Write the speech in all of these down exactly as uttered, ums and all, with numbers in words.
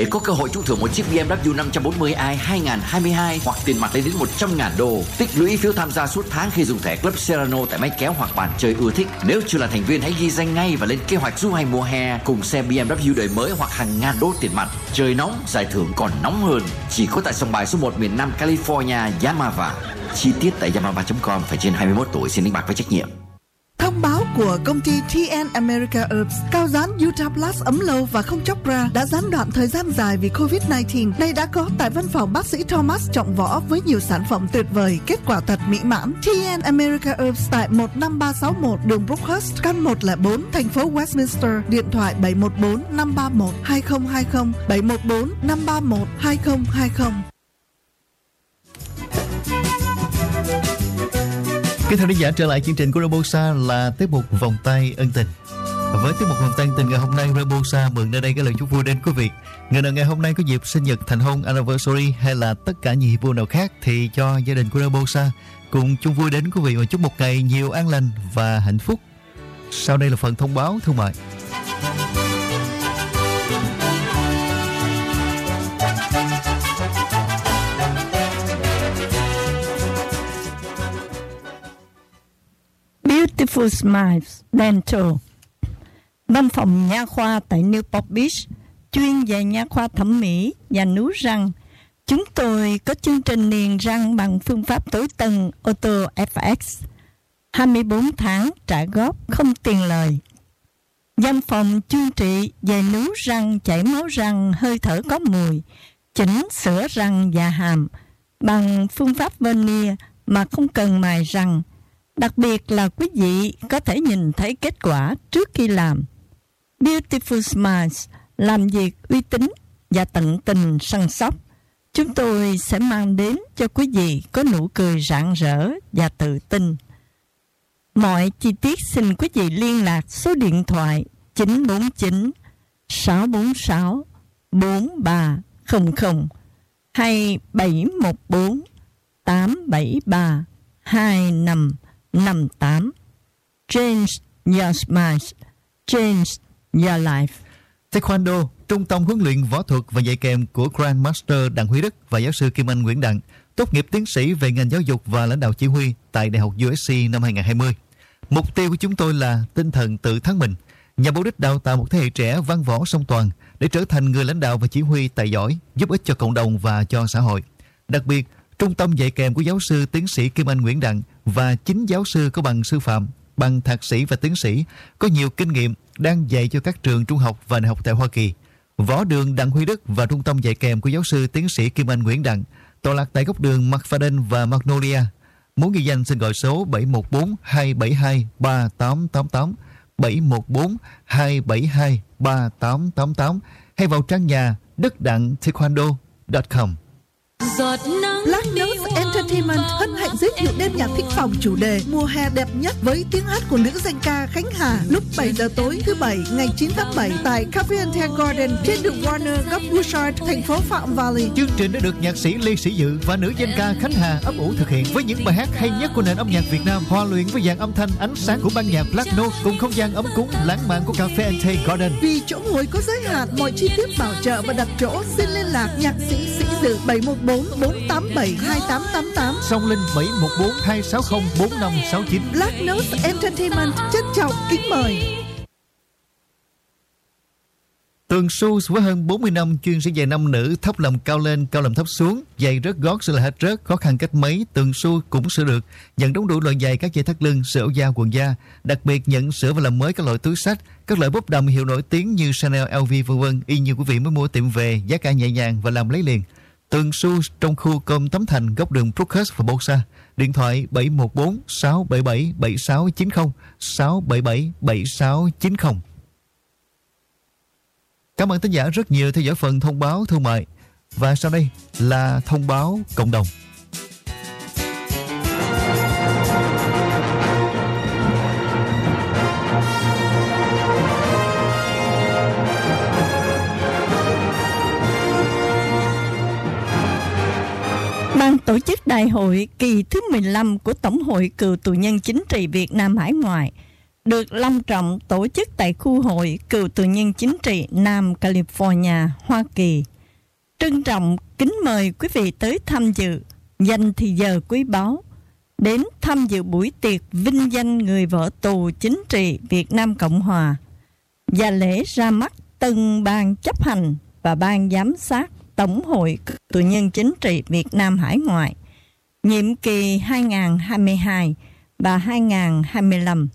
để có cơ hội trúng thưởng một chiếc bê em vê năm bốn mươi i hai không hai hai hoặc tiền mặt lên đến một trăm nghìn đô. Tích lũy phiếu tham gia suốt tháng khi dùng thẻ Club Serrano tại máy kéo hoặc bàn chơi ưa thích. Nếu chưa là thành viên, hãy ghi danh ngay và lên kế hoạch du hành mùa hè cùng xe bê em vê đời mới hoặc hàng ngàn đô tiền mặt. Trời nóng, giải thưởng còn nóng hơn. Chỉ có tại sòng bài số một miền Nam California, Yamava. Chi tiết tại yamava chấm com. Phải trên hai mươi mốt tuổi, xin đánh bạc với trách nhiệm. Thông báo của công ty tê en America Herbs, cao dán Utah Plus ấm lâu và không chóc ra, đã gián đoạn thời gian dài vì covid mười chín. Đây đã có tại văn phòng bác sĩ Thomas Trọng Võ với nhiều sản phẩm tuyệt vời, kết quả thật mỹ mãn. tê en America Herbs tại một năm ba sáu một đường Brookhurst, căn một không bốn, thành phố Westminster. Điện thoại bảy một bốn năm ba một hai không hai không, bảy một bốn năm ba một hai không hai không. Kính thưa khán giả, trở lại chương trình của Robosa là tiết mục vòng tay ân tình. Với tiết mục vòng tay ân tình ngày hôm nay, Robosa mượn nơi đây cái lời chúc vui đến quý vị. Người nào ngày hôm nay có dịp sinh nhật, thành hôn, anniversary hay là tất cả những dịp vui nào khác thì cho gia đình của Robosa cùng chung vui đến quý vị và chúc một ngày nhiều an lành và hạnh phúc. Sau đây là phần thông báo thương mại. Beautiful Smiles Dental, văn phòng nha khoa tại Newport Beach, chuyên về nha khoa thẩm mỹ và nướu răng. Chúng tôi có chương trình niềng răng bằng phương pháp tối tân Auto ép ích, hai mươi bốn tháng trả góp không tiền lời. Văn phòng chuyên trị về nướu răng, chảy máu răng, hơi thở có mùi, chỉnh sửa răng và hàm bằng phương pháp veneer mà không cần mài răng. Đặc biệt là quý vị có thể nhìn thấy kết quả trước khi làm. Beautiful Smiles làm việc uy tín và tận tình săn sóc. Chúng tôi sẽ mang đến cho quý vị có nụ cười rạng rỡ và tự tin. Mọi chi tiết xin quý vị liên lạc số điện thoại chín bốn chín sáu bốn sáu bốn ba không không hay bảy một bốn tám bảy ba hai năm năm tám. Change your smiles, change your life. Taekwondo, trung tâm huấn luyện võ thuật và dạy kèm của Grandmaster Đặng Huy Đức và giáo sư Kim Anh Nguyễn Đặng, tốt nghiệp tiến sĩ về ngành giáo dục và lãnh đạo chỉ huy tại Đại học u ét xê năm hai không hai không. Mục tiêu của chúng tôi là tinh thần tự thắng mình, nhằm mục đích đào tạo một thế hệ trẻ văn võ song toàn để trở thành người lãnh đạo và chỉ huy tài giỏi, giúp ích cho cộng đồng và cho xã hội. Đặc biệt, trung tâm dạy kèm của giáo sư tiến sĩ Kim Anh Nguyễn Đặng và chính giáo sư có bằng sư phạm, bằng thạc sĩ và tiến sĩ, có nhiều kinh nghiệm đang dạy cho các trường trung học và đại học tại Hoa Kỳ. Võ đường Đặng Huy Đức và trung tâm dạy kèm của giáo sư tiến sĩ Kim Anh Nguyễn Đặng tọa lạc tại góc đường McFadden và Magnolia. Muốn ghi danh xin gọi số bảy một bốn hai bảy hai ba tám tám tám, bảy một bốn hai bảy hai ba tám tám tám hay vào trang nhà đất đặng taekwondo chấm com. Black Note Entertainment hân hạnh giới thiệu đêm nhạc thích phòng chủ đề Mùa hè đẹp nhất với tiếng hát của nữ danh ca Khánh Hà lúc bảy giờ tối thứ bảy ngày chín tháng bảy tại Cafe and Hair Garden trên đường Warner, góc Bouchard, thành phố Phạm Valley. Chương trình đã được nhạc sĩ Lê Sĩ Dự và nữ danh ca Khánh Hà ấp ủ thực hiện với những bài hát hay nhất của nền âm nhạc Việt Nam, hòa luyện với dàn âm thanh ánh sáng của ban nhạc Black Note cùng không gian ấm cúng lãng mạn của Cafe and Hair Garden. Vì chỗ ngồi có giới hạn, mọi chi tiết bảo trợ và đặt chỗ xin liên lạc nhạc sĩ Sĩ Dự bảy một bốn bốn tám bảy hai tám tám tám, Song Linh bảy một bốn hai sáu không bốn năm sáu chín. Black Note Entertainment trân trọng kính mời. Tường Shoes với hơn bốn mươi năm chuyên sử giày nam nữ, thấp làm cao lên, cao làm thấp xuống, giày rớt gót sẽ là hết rớt, khó khăn cách mấy, Tường Shoes cũng sửa được. Nhận đóng đủ loại giày, các giày thắt lưng, sửa da, quần da, đặc biệt nhận sửa và làm mới các loại túi xách, các loại bóp đầm hiệu nổi tiếng như Chanel, lờ vê vân vân. Y như quý vị mới mua tiệm về, giá cả nhẹ nhàng và làm lấy liền. Tường Shoes trong khu Cơm Tấm Thành, góc đường Brookhurst và Bosa. Điện thoại bảy một bốn sáu bảy bảy bảy sáu chín không, sáu bảy bảy bảy sáu chín không. Cảm ơn thính giả rất nhiều theo dõi phần thông báo thương mại. Và sau đây là thông báo cộng đồng. Ban tổ chức đại hội kỳ thứ mười lăm của Tổng hội Cựu tù nhân chính trị Việt Nam hải ngoại được long trọng tổ chức tại khu hội Cựu tù nhân chính trị Nam California, Hoa Kỳ. trân trọng kính mời quý vị tới tham dự, dành thời giờ quý báu đến tham dự buổi tiệc vinh danh người vợ tù chính trị Việt Nam Cộng Hòa và lễ ra mắt tân ban chấp hành và ban giám sát Tổng hội tù nhân chính trị Việt Nam hải ngoại nhiệm kỳ hai nghìn không trăm hai mươi hai và hai nghìn không trăm hai mươi lăm.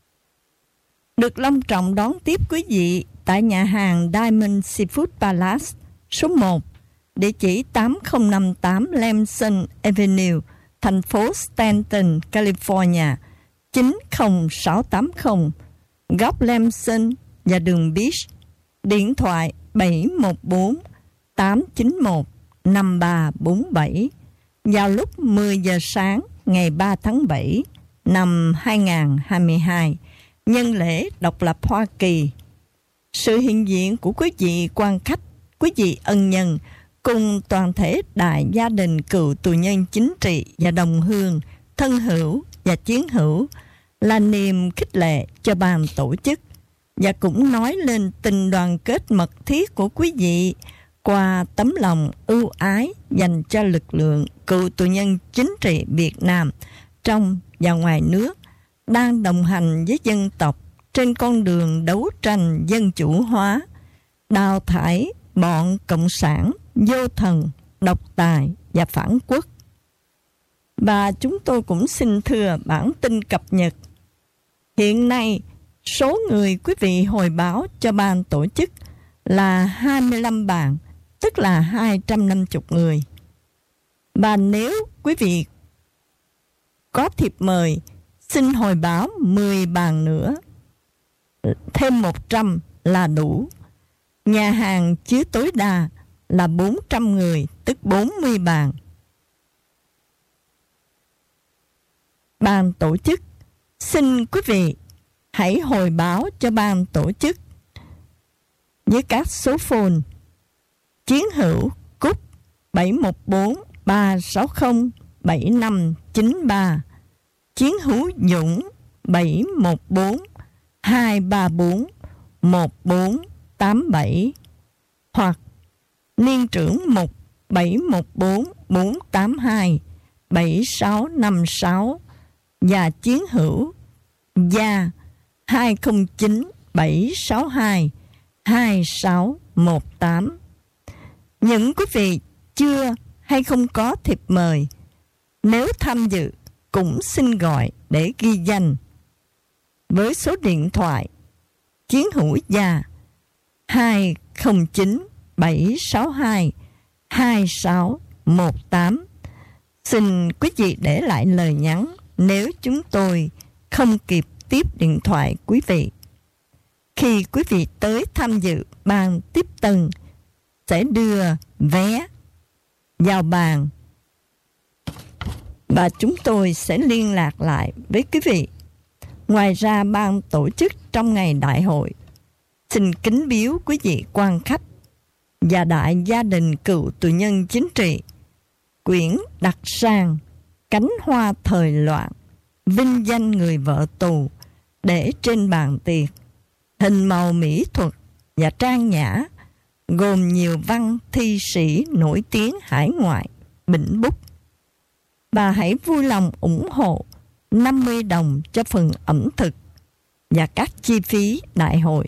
Được long trọng đón tiếp quý vị tại nhà hàng Diamond Seafood Palace số một, địa chỉ tám nghìn năm mươi tám Lamson Avenue, thành phố Stanton, California chín không sáu tám không, góc Lamson và đường Beach. Điện thoại bảy một bốn tám chín một năm ba bốn bảy vào lúc mười giờ sáng ngày ba tháng bảy năm hai nghìn không trăm hai mươi hai, nhân lễ độc lập Hoa Kỳ. Sự hiện diện của quý vị quan khách, quý vị ân nhân cùng toàn thể đại gia đình cựu tù nhân chính trị và đồng hương, thân hữu và chiến hữu là niềm khích lệ cho ban tổ chức và cũng nói lên tình đoàn kết mật thiết của quý vị qua tấm lòng ưu ái dành cho lực lượng cựu tù nhân chính trị Việt Nam trong và ngoài nước đang đồng hành với dân tộc trên con đường đấu tranh dân chủ hóa, đào thải bọn cộng sản vô thần, độc tài và phản quốc. Và chúng tôi cũng xin thưa bản tin cập nhật. Hiện nay, số người quý vị hồi báo cho ban tổ chức là hai mươi lăm bàn, tức là hai trăm năm mươi người. Và nếu quý vị có thiệp mời, xin hồi báo mười bàn nữa, thêm một trăm là đủ. Nhà hàng chứa tối đa là bốn trăm người, tức bốn mươi bàn. Ban tổ chức xin quý vị hãy hồi báo cho ban tổ chức với các số phone: Chiến hữu Cúc bảy một bốn ba sáu không bảy năm chín ba, Chiến hữu Dũng bảy một bốn hai ba bốn một bốn tám bảy, hoặc Niên trưởng Mục bảy một bốn bốn tám hai bảy sáu năm sáu và Chiến hữu Gia hai không chín bảy sáu hai hai sáu một tám. Những quý vị chưa hay không có thiệp mời, nếu tham dự cũng xin gọi để ghi danh với số điện thoại Chiến hữu Gia hai không chín bảy sáu hai hai sáu một tám. Xin quý vị để lại lời nhắn nếu chúng tôi không kịp tiếp điện thoại quý vị. Khi quý vị tới tham dự, ban tiếp tân sẽ đưa vé vào bàn và chúng tôi sẽ liên lạc lại với quý vị. Ngoài ra, ban tổ chức trong ngày đại hội xin kính biếu quý vị quan khách và đại gia đình cựu tù nhân chính trị quyển đặc sang Cánh hoa thời loạn, vinh danh người vợ tù để trên bàn tiệc, hình màu mỹ thuật và trang nhã, gồm nhiều văn thi sĩ nổi tiếng hải ngoại bỉnh bút. Bà hãy vui lòng ủng hộ năm mươi đồng cho phần ẩm thực và các chi phí đại hội.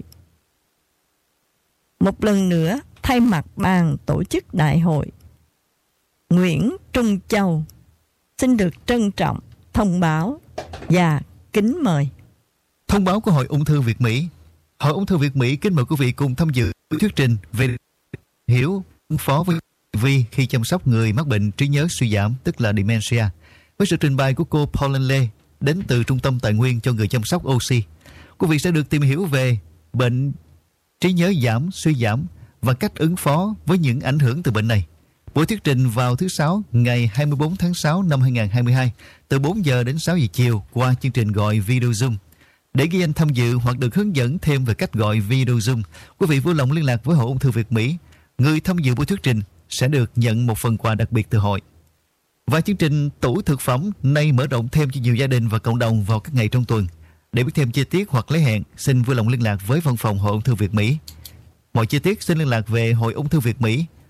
Một lần nữa, thay mặt ban tổ chức đại hội, Nguyễn Trung Châu xin được trân trọng thông báo và kính mời. Thông báo của Hội Ung thư Việt Mỹ. Hội Ung thư Việt Mỹ kính mời quý vị cùng tham dự thuyết trình về hiểu ứng phó với vi khi chăm sóc người mắc bệnh trí nhớ suy giảm, tức là dementia, với sự trình bày của cô Pauline Lê đến từ Trung tâm Tài nguyên cho người chăm sóc ô xê. Quý vị sẽ được tìm hiểu về bệnh trí nhớ giảm, suy giảm và cách ứng phó với những ảnh hưởng từ bệnh này. Buổi thuyết trình vào thứ Sáu ngày hai mươi bốn tháng sáu năm hai nghìn không trăm hai mươi hai từ bốn giờ đến sáu giờ chiều qua chương trình gọi video Zoom. Để ghi danh tham dự hoặc được hướng dẫn thêm về cách gọi video Zoom, quý vị vui lòng liên lạc với Hội Ung thư Việt Mỹ. Người tham dự buổi thuyết trình sẽ được nhận một phần quà đặc biệt từ hội. Và chương trình tủ thực phẩm nay mở rộng thêm cho nhiều gia đình và cộng đồng vào các ngày trong tuần. Để biết thêm chi tiết hoặc lấy hẹn, xin vui lòng liên lạc với văn phòng Hội Ung thư Việt Mỹ. Mọi chi tiết xin liên lạc về Hội Ung thư Việt Mỹ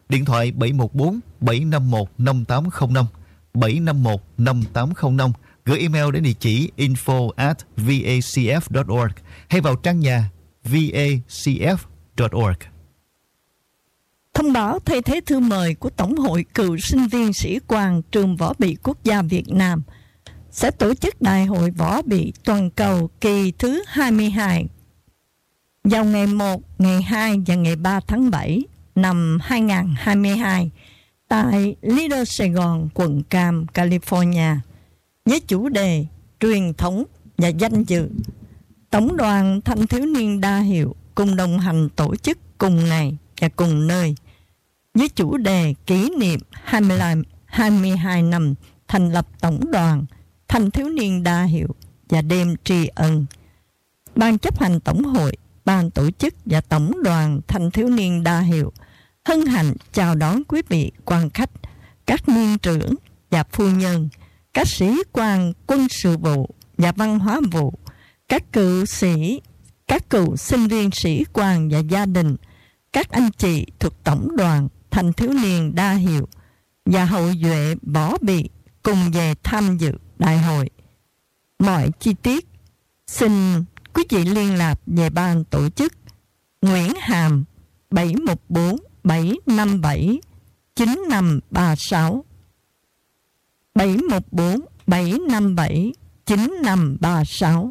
Điện thoại bảy một bốn bảy năm một năm tám không năm, bảy năm một năm tám không năm. Gửi email đến địa chỉ info at vacf dot org hay vào trang nhà vacf dot org. Thông báo thay thế thư mời của Tổng hội Cựu sinh viên sĩ quan Trường Võ bị Quốc gia Việt Nam sẽ tổ chức Đại hội Võ bị toàn cầu kỳ thứ hai mươi hai vào ngày một, ngày hai và ngày ba tháng bảy năm hai nghìn không trăm hai mươi hai tại Lido Sài Gòn, quận Cam, California, với chủ đề truyền thống và danh dự. Tổng đoàn Thanh thiếu niên đa hiệu cùng đồng hành tổ chức cùng ngày và cùng nơi với chủ đề kỷ niệm hai mươi lăm, hai mươi hai năm thành lập Tổng đoàn Thanh thiếu niên đa hiệu và đêm tri ân. Ban chấp hành Tổng hội, ban tổ chức và Tổng đoàn Thanh thiếu niên đa hiệu hân hạnh chào đón quý vị quan khách, các niên trưởng và phu nhân, các sĩ quan quân sự vụ và văn hóa vụ, các cựu sĩ, các cựu sinh viên sĩ quan và gia đình, các anh chị thuộc Tổng đoàn Thanh thiếu niên đa hiệu và hậu duệ võ bị cùng về tham dự đại hội. Mọi chi tiết xin quý vị liên lạc về ban tổ chức Nguyễn Hàm bảy một bốn bảy năm bảy chín năm ba sáu, bảy một bốn bảy năm bảy chín năm ba sáu,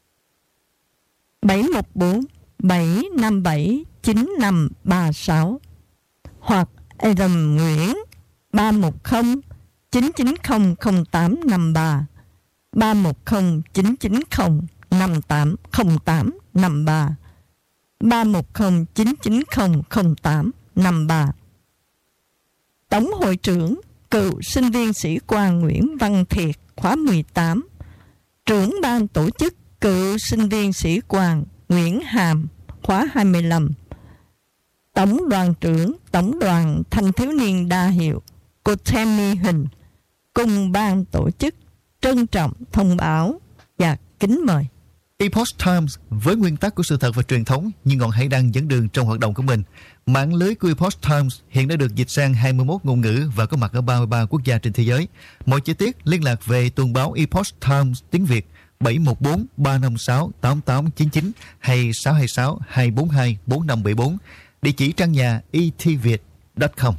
bảy một bốn bảy năm bảy chín năm ba sáu, hoặc Adam Nguyễn ba một không chín chín không không tám năm ba, ba một không chín chín không năm tám không tám năm ba, ba một không chín chín không không tám năm ba. Tổng hội trưởng cựu sinh viên sĩ quan Nguyễn Văn Thiệt khóa mười tám, trưởng ban tổ chức cựu sinh viên sĩ quan Nguyễn Hàm khóa hai mươi lăm, Tổng đoàn trưởng Tổng đoàn Thanh thiếu niên đa hiệu cô Tammy Huỳnh cùng ban tổ chức trân trọng thông báo và kính mời. Epoch Times với nguyên tắc của sự thật và truyền thống như ngọn hải đăng dẫn đường trong hoạt động của mình. Mạng lưới của Epoch Times hiện đã được dịch sang hai mươi mốt ngôn ngữ và có mặt ở ba mươi ba quốc gia trên thế giới. Mọi chi tiết liên lạc về tuần báo Epoch Times tiếng Việt bảy một bốn ba năm sáu tám tám chín chín hay sáu hai sáu hai bốn hai bốn năm bảy bốn. Địa chỉ trang nhà e t viet chấm com.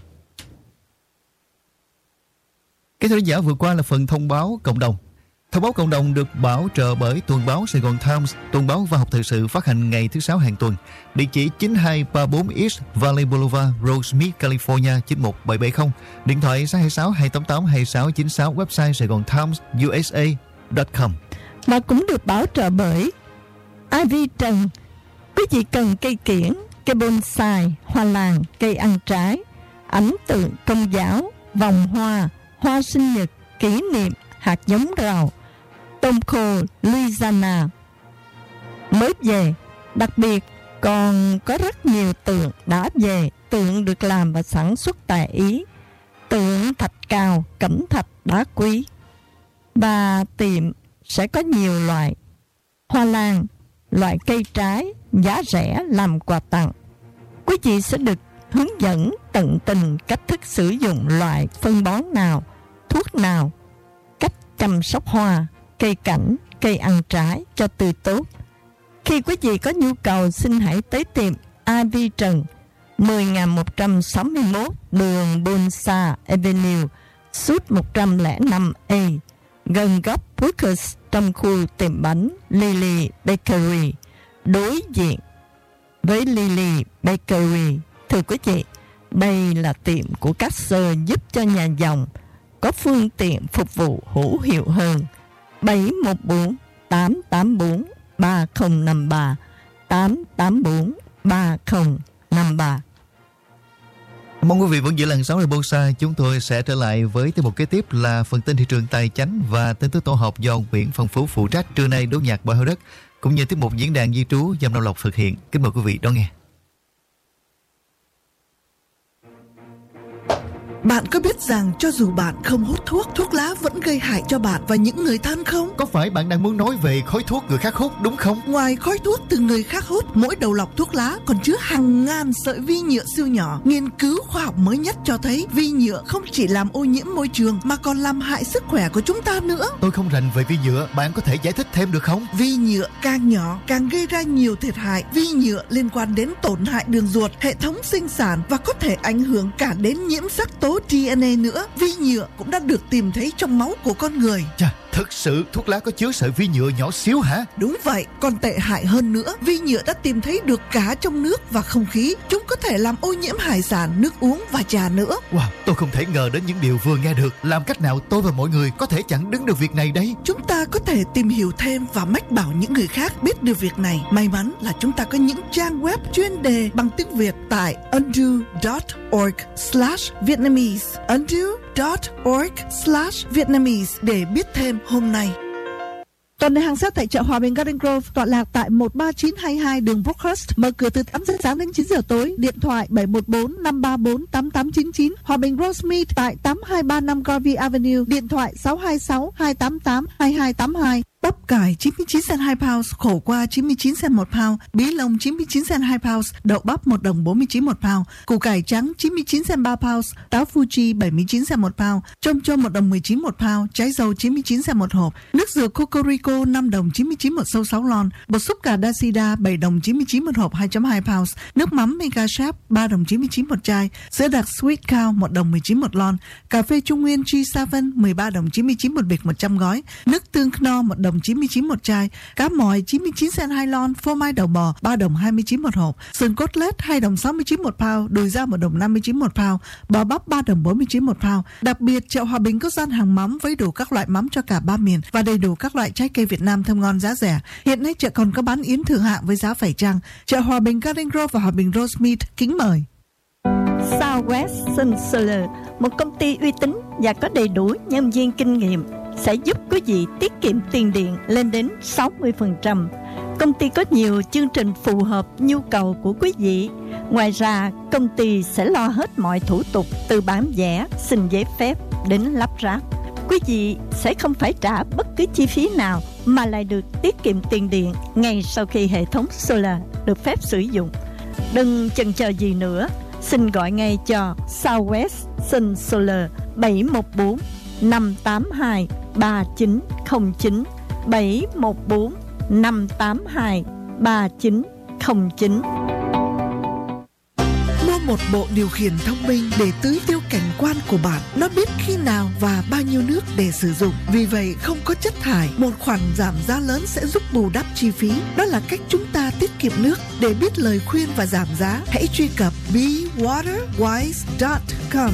Cái thời gian vừa qua là phần thông báo cộng đồng. Thông báo cộng đồng được bảo trợ bởi tuần báo Sài Gòn Times, tuần báo văn học thời sự phát hành ngày thứ sáu hàng tuần. Địa chỉ chín hai ba bốn East Valley Boulevard, Rosemead, California chín một bảy bảy không. Điện thoại sáu hai sáu hai tám tám hai sáu chín sáu. Website Sài Gòn Times U S A chấm com. Mà cũng được bảo trợ bởi Ivy Trần. Quý vị cần cây kiểng, cây bonsai, hoa lan, cây ăn trái, ảnh tượng công giáo, vòng hoa, hoa sinh nhật, kỷ niệm, hạt giống rau, tôm khô Louisiana mới về. Đặc biệt còn có rất nhiều tượng đã về, tượng được làm và sản xuất tại Ý, tượng thạch cao, cẩm thạch, đá quý. Và tiệm sẽ có nhiều loại hoa lan, loại cây trái giá rẻ làm quà tặng. Quý vị sẽ được hướng dẫn tận tình cách thức sử dụng loại phân bón nào, thuốc nào, cách chăm sóc hoa, cây cảnh, cây ăn trái cho tươi tốt. Khi quý vị có nhu cầu, xin hãy tới tiệm Ivy Trần, mười nghìn một trăm sáu mươi mốt đường Bonsa Avenue, suite một trăm lẻ năm A, gần góc Brookers trong khu tiệm bánh Lily Bakery, đối diện với Lily Bakery. Thưa quý vị, đây là tiệm của các sơ giúp cho nhà dòng có phương tiện phục vụ hữu hiệu hơn. Bảy một bốn tám tám bốn ba không năm ba, tám tám bốn ba không năm ba. Mong quý vị vẫn giữ làn sóng Bosa. Chúng tôi sẽ trở lại với tiết mục kế tiếp là phần tin thị trường tài chánh và tin tức tổ hợp do Nguyễn Phong Phú phụ trách. Trưa nay đốt nhạc Bội Hữu Đất cũng như tiết mục diễn đàn di trú do Nam Lộc thực hiện. Kính mời quý vị đón nghe. Bạn có biết rằng cho dù bạn không hút thuốc, thuốc lá vẫn gây hại cho bạn và những người thân không? Có phải bạn đang muốn nói về khói thuốc người khác hút đúng không? Ngoài khói thuốc từ người khác hút, mỗi đầu lọc thuốc lá còn chứa hàng ngàn sợi vi nhựa siêu nhỏ. Nghiên cứu khoa học mới nhất cho thấy vi nhựa không chỉ làm ô nhiễm môi trường mà còn làm hại sức khỏe của chúng ta nữa. Tôi không rành về vi nhựa, bạn có thể giải thích thêm được không? Vi nhựa càng nhỏ càng gây ra nhiều thiệt hại. Vi nhựa liên quan đến tổn hại đường ruột, hệ thống sinh sản và có thể ảnh hưởng cả đến nhiễm sắc tố đê en a nữa. Vi nhựa cũng đã được tìm thấy trong máu của con người. Chà, thực sự thuốc lá có chứa sợi vi nhựa nhỏ xíu hả? Đúng vậy, còn tệ hại hơn nữa, vi nhựa đã tìm thấy được cả trong nước và không khí. Chúng có thể làm ô nhiễm hải sản, nước uống và trà nữa. Wow, tôi không thể ngờ đến những điều vừa nghe được. Làm cách nào tôi và mọi người có thể chặn đứng được việc này đây? Chúng ta có thể tìm hiểu thêm và mách bảo những người khác biết được việc này. May mắn là chúng ta có những trang web chuyên đề bằng tiếng Việt tại undo chấm org slash Vietnamese, undo chấm org slash Vietnamese để biết thêm hôm nay. Toàn đề hàng set tại chợ Hòa Bình Garden Grove tọa lạc tại một ba chín hai hai đường Brookhurst, mở cửa từ tám giờ sáng đến chín giờ tối. Điện thoại bảy một bốn năm ba bốn tám tám chín chín. Hòa Bình Rosemead tại tám hai ba năm Garvey Avenue, điện thoại sáu hai sáu hai tám tám hai hai tám hai. Bắp cải chín mươi chín cent hai pound, khổ qua chín mươi chín cent một pound, bí lông chín mươi chín cent hai pound, đậu bắp một đồng bốn mươi chín một pound, củ cải trắng chín mươi chín cent ba pound, táo Fuji bảy mươi chín cent một pound, chôm chôm một đồng mười chín một pound, trái dâu chín mươi chín cent một hộp, nước dừa Cocorico năm đồng chín mươi chín một sâu sáu lon, bột xúc cà Dasida bảy đồng chín mươi chín một hộp hai phẩy hai pound, nước mắm Mega Chef ba đồng chín mươi chín một chai, sữa đặc Sweet Cow một đồng mười chín một lon, cà phê Trung Nguyên G bảy mười ba đồng chín mươi chín một bịch một trăm gói, nước tương Knorr một đồng chín mươi chín một chai, cá mòi chín mươi chín cent hai lon, phô mai đầu bò ba đồng hai mươi chín một hộp, sườn cốt lết hai đồng sáu mươi chín một pound, đùi da một đồng năm mươi chín một pound, bò bắp ba đồng bốn mươi chín một pound. Đặc biệt chợ Hòa Bình có gian hàng mắm với đủ các loại mắm cho cả ba miền và đầy đủ các loại trái cây Việt Nam thơm ngon giá rẻ. Hiện nay chợ còn có bán yến thượng hạng với giá phải chăng. Chợ Hòa Bình Garden Grove và Hòa Bình Rosemead kính mời. Southwest Sun Solar, một công ty uy tín và có đầy đủ nhân viên kinh nghiệm, sẽ giúp quý vị tiết kiệm tiền điện lên đến sáu mươi phần trăm. Công ty có nhiều chương trình phù hợp nhu cầu của quý vị. Ngoài ra, công ty sẽ lo hết mọi thủ tục từ bản vẽ, xin giấy phép đến lắp ráp. Quý vị sẽ không phải trả bất cứ chi phí nào mà lại được tiết kiệm tiền điện ngay sau khi hệ thống solar được phép sử dụng. Đừng chần chờ gì nữa, xin gọi ngay cho Southwest Sun Solar bảy một bốn năm tám hai ba chín không chín, bảy một bốn năm tám hai ba chín không chín. Mua một bộ điều khiển thông minh để tưới tiêu cảnh quan của bạn. Nó biết khi nào và bao nhiêu nước để sử dụng. Vì vậy không có chất thải. Một khoản giảm giá lớn sẽ giúp bù đắp chi phí. Đó là cách chúng ta tiết kiệm nước. Để biết lời khuyên và giảm giá, hãy truy cập be water wise dot com.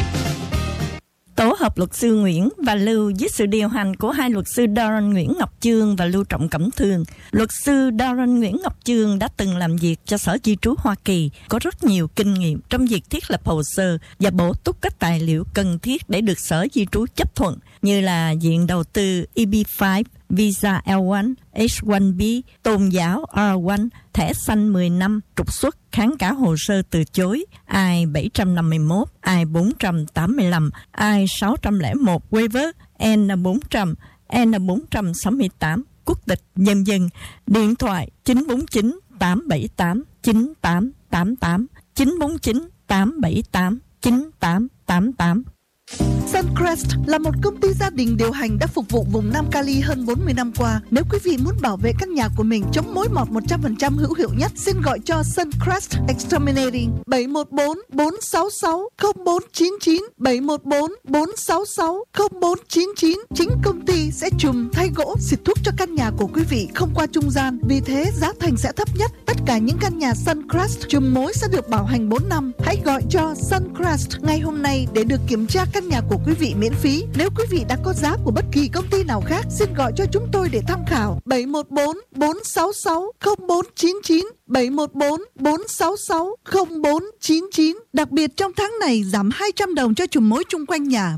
Tổ hợp luật sư Nguyễn và Lưu dưới sự điều hành của hai luật sư Darren Nguyễn Ngọc Chương và Lưu Trọng Cẩm Thương. Luật sư Darren Nguyễn Ngọc Chương đã từng làm việc cho Sở Di trú Hoa Kỳ, có rất nhiều kinh nghiệm trong việc thiết lập hồ sơ và bổ túc các tài liệu cần thiết để được Sở Di trú chấp thuận, như là diện đầu tư E B năm, Visa L một, H một B, tôn giáo R một, thẻ xanh mười năm, trục xuất, kháng cáo hồ sơ từ chối, I bảy năm mốt, I bốn tám lăm, I sáu không một waiver, N bốn trăm, N bốn sáu tám, quốc tịch nhân dân, điện thoại chín bốn chín tám bảy tám chín tám tám tám, chín bốn chín tám bảy tám chín tám tám tám. Suncrest là một công ty gia đình điều hành đã phục vụ vùng Nam Cali hơn bốn mươi năm qua. Nếu quý vị muốn bảo vệ căn nhà của mình chống mối mọt một trăm phần trăm hữu hiệu nhất, xin gọi cho Suncrest Exterminating bảy một bốn bốn sáu sáu không bốn chín chín, bảy một bốn bốn sáu sáu không bốn chín chín. Chính công ty sẽ chùm thay gỗ, xịt thuốc cho căn nhà của quý vị không qua trung gian. Vì thế giá thành sẽ thấp nhất. Tất cả những căn nhà Suncrest chùm mối sẽ được bảo hành bốn năm. Hãy gọi cho Suncrest ngay hôm nay để được kiểm tra căn nhà của quý vị miễn phí. Nếu quý vị đã có giá của bất kỳ công ty nào khác, xin gọi cho chúng tôi để tham khảo. Bảy một bốn bốn sáu sáu không bốn chín chín, bảy một bốn bốn sáu sáu không bốn chín chín. Đặc biệt trong tháng này giảm hai trăm đồng cho chùm mối chung quanh nhà.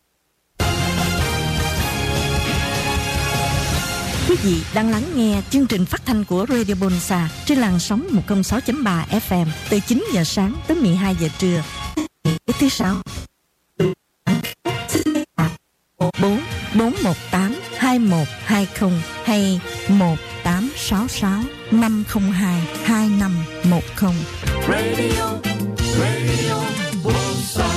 Quý vị đang lắng nghe chương trình phát thanh của Radio Bonsa trên làn sóng một không sáu chấm ba F M từ chín giờ sáng tới mười hai giờ trưa. Thứ sáu. bốn một tám hai một hai không hay một tám sáu sáu năm không hai hai năm một không. Radio, Radio Busan.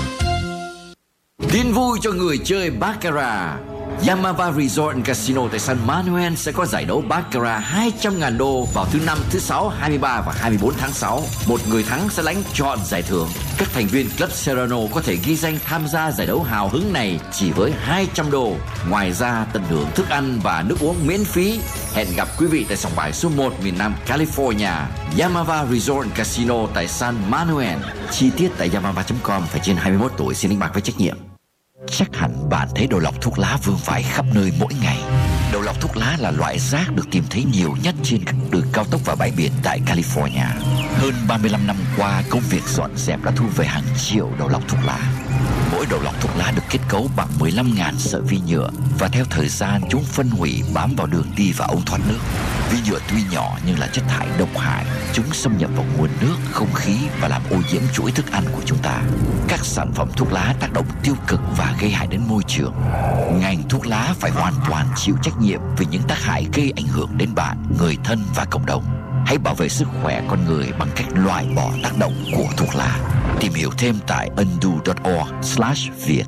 Tin vui cho người chơi Baccarat. Yamava Resort and Casino tại San Manuel sẽ có giải đấu Baccarat hai trăm nghìn đô vào thứ năm, thứ sáu, hai mươi ba và hai mươi bốn tháng sáu. Một người thắng sẽ lãnh trọn giải thưởng. Các thành viên Club Serrano có thể ghi danh tham gia giải đấu hào hứng này chỉ với hai trăm đô. Ngoài ra, tận hưởng thức ăn và nước uống miễn phí. Hẹn gặp quý vị tại sòng bài số một miền Nam California, Yamava Resort and Casino tại San Manuel. Chi tiết tại yamava chấm com. Phải trên hai mươi mốt tuổi, xin đánh bạc với trách nhiệm. Chắc hẳn bạn thấy đầu lọc thuốc lá vương vãi khắp nơi mỗi ngày. Đầu lọc thuốc lá là loại rác được tìm thấy nhiều nhất trên các đường cao tốc và bãi biển tại California. Hơn ba mươi lăm năm qua, công việc dọn dẹp đã thu về hàng triệu đầu lọc thuốc lá. Mỗi đầu lọc thuốc lá được kết cấu bằng mười lăm nghìn sợi vi nhựa và theo thời gian chúng phân hủy bám vào đường đi và ống thoát nước. Vi nhựa tuy nhỏ nhưng là chất thải độc hại. Chúng xâm nhập vào nguồn nước, không khí và làm ô nhiễm chuỗi thức ăn của chúng ta. Các sản phẩm thuốc lá tác động tiêu cực và gây hại đến môi trường. Ngành thuốc lá phải hoàn toàn chịu trách nhiệm về những tác hại gây ảnh hưởng đến bạn, người thân và cộng đồng. Hãy bảo vệ sức khỏe con người bằng cách loại bỏ tác động của thuốc lá. Tìm hiểu thêm tại undo chấm org slash việt.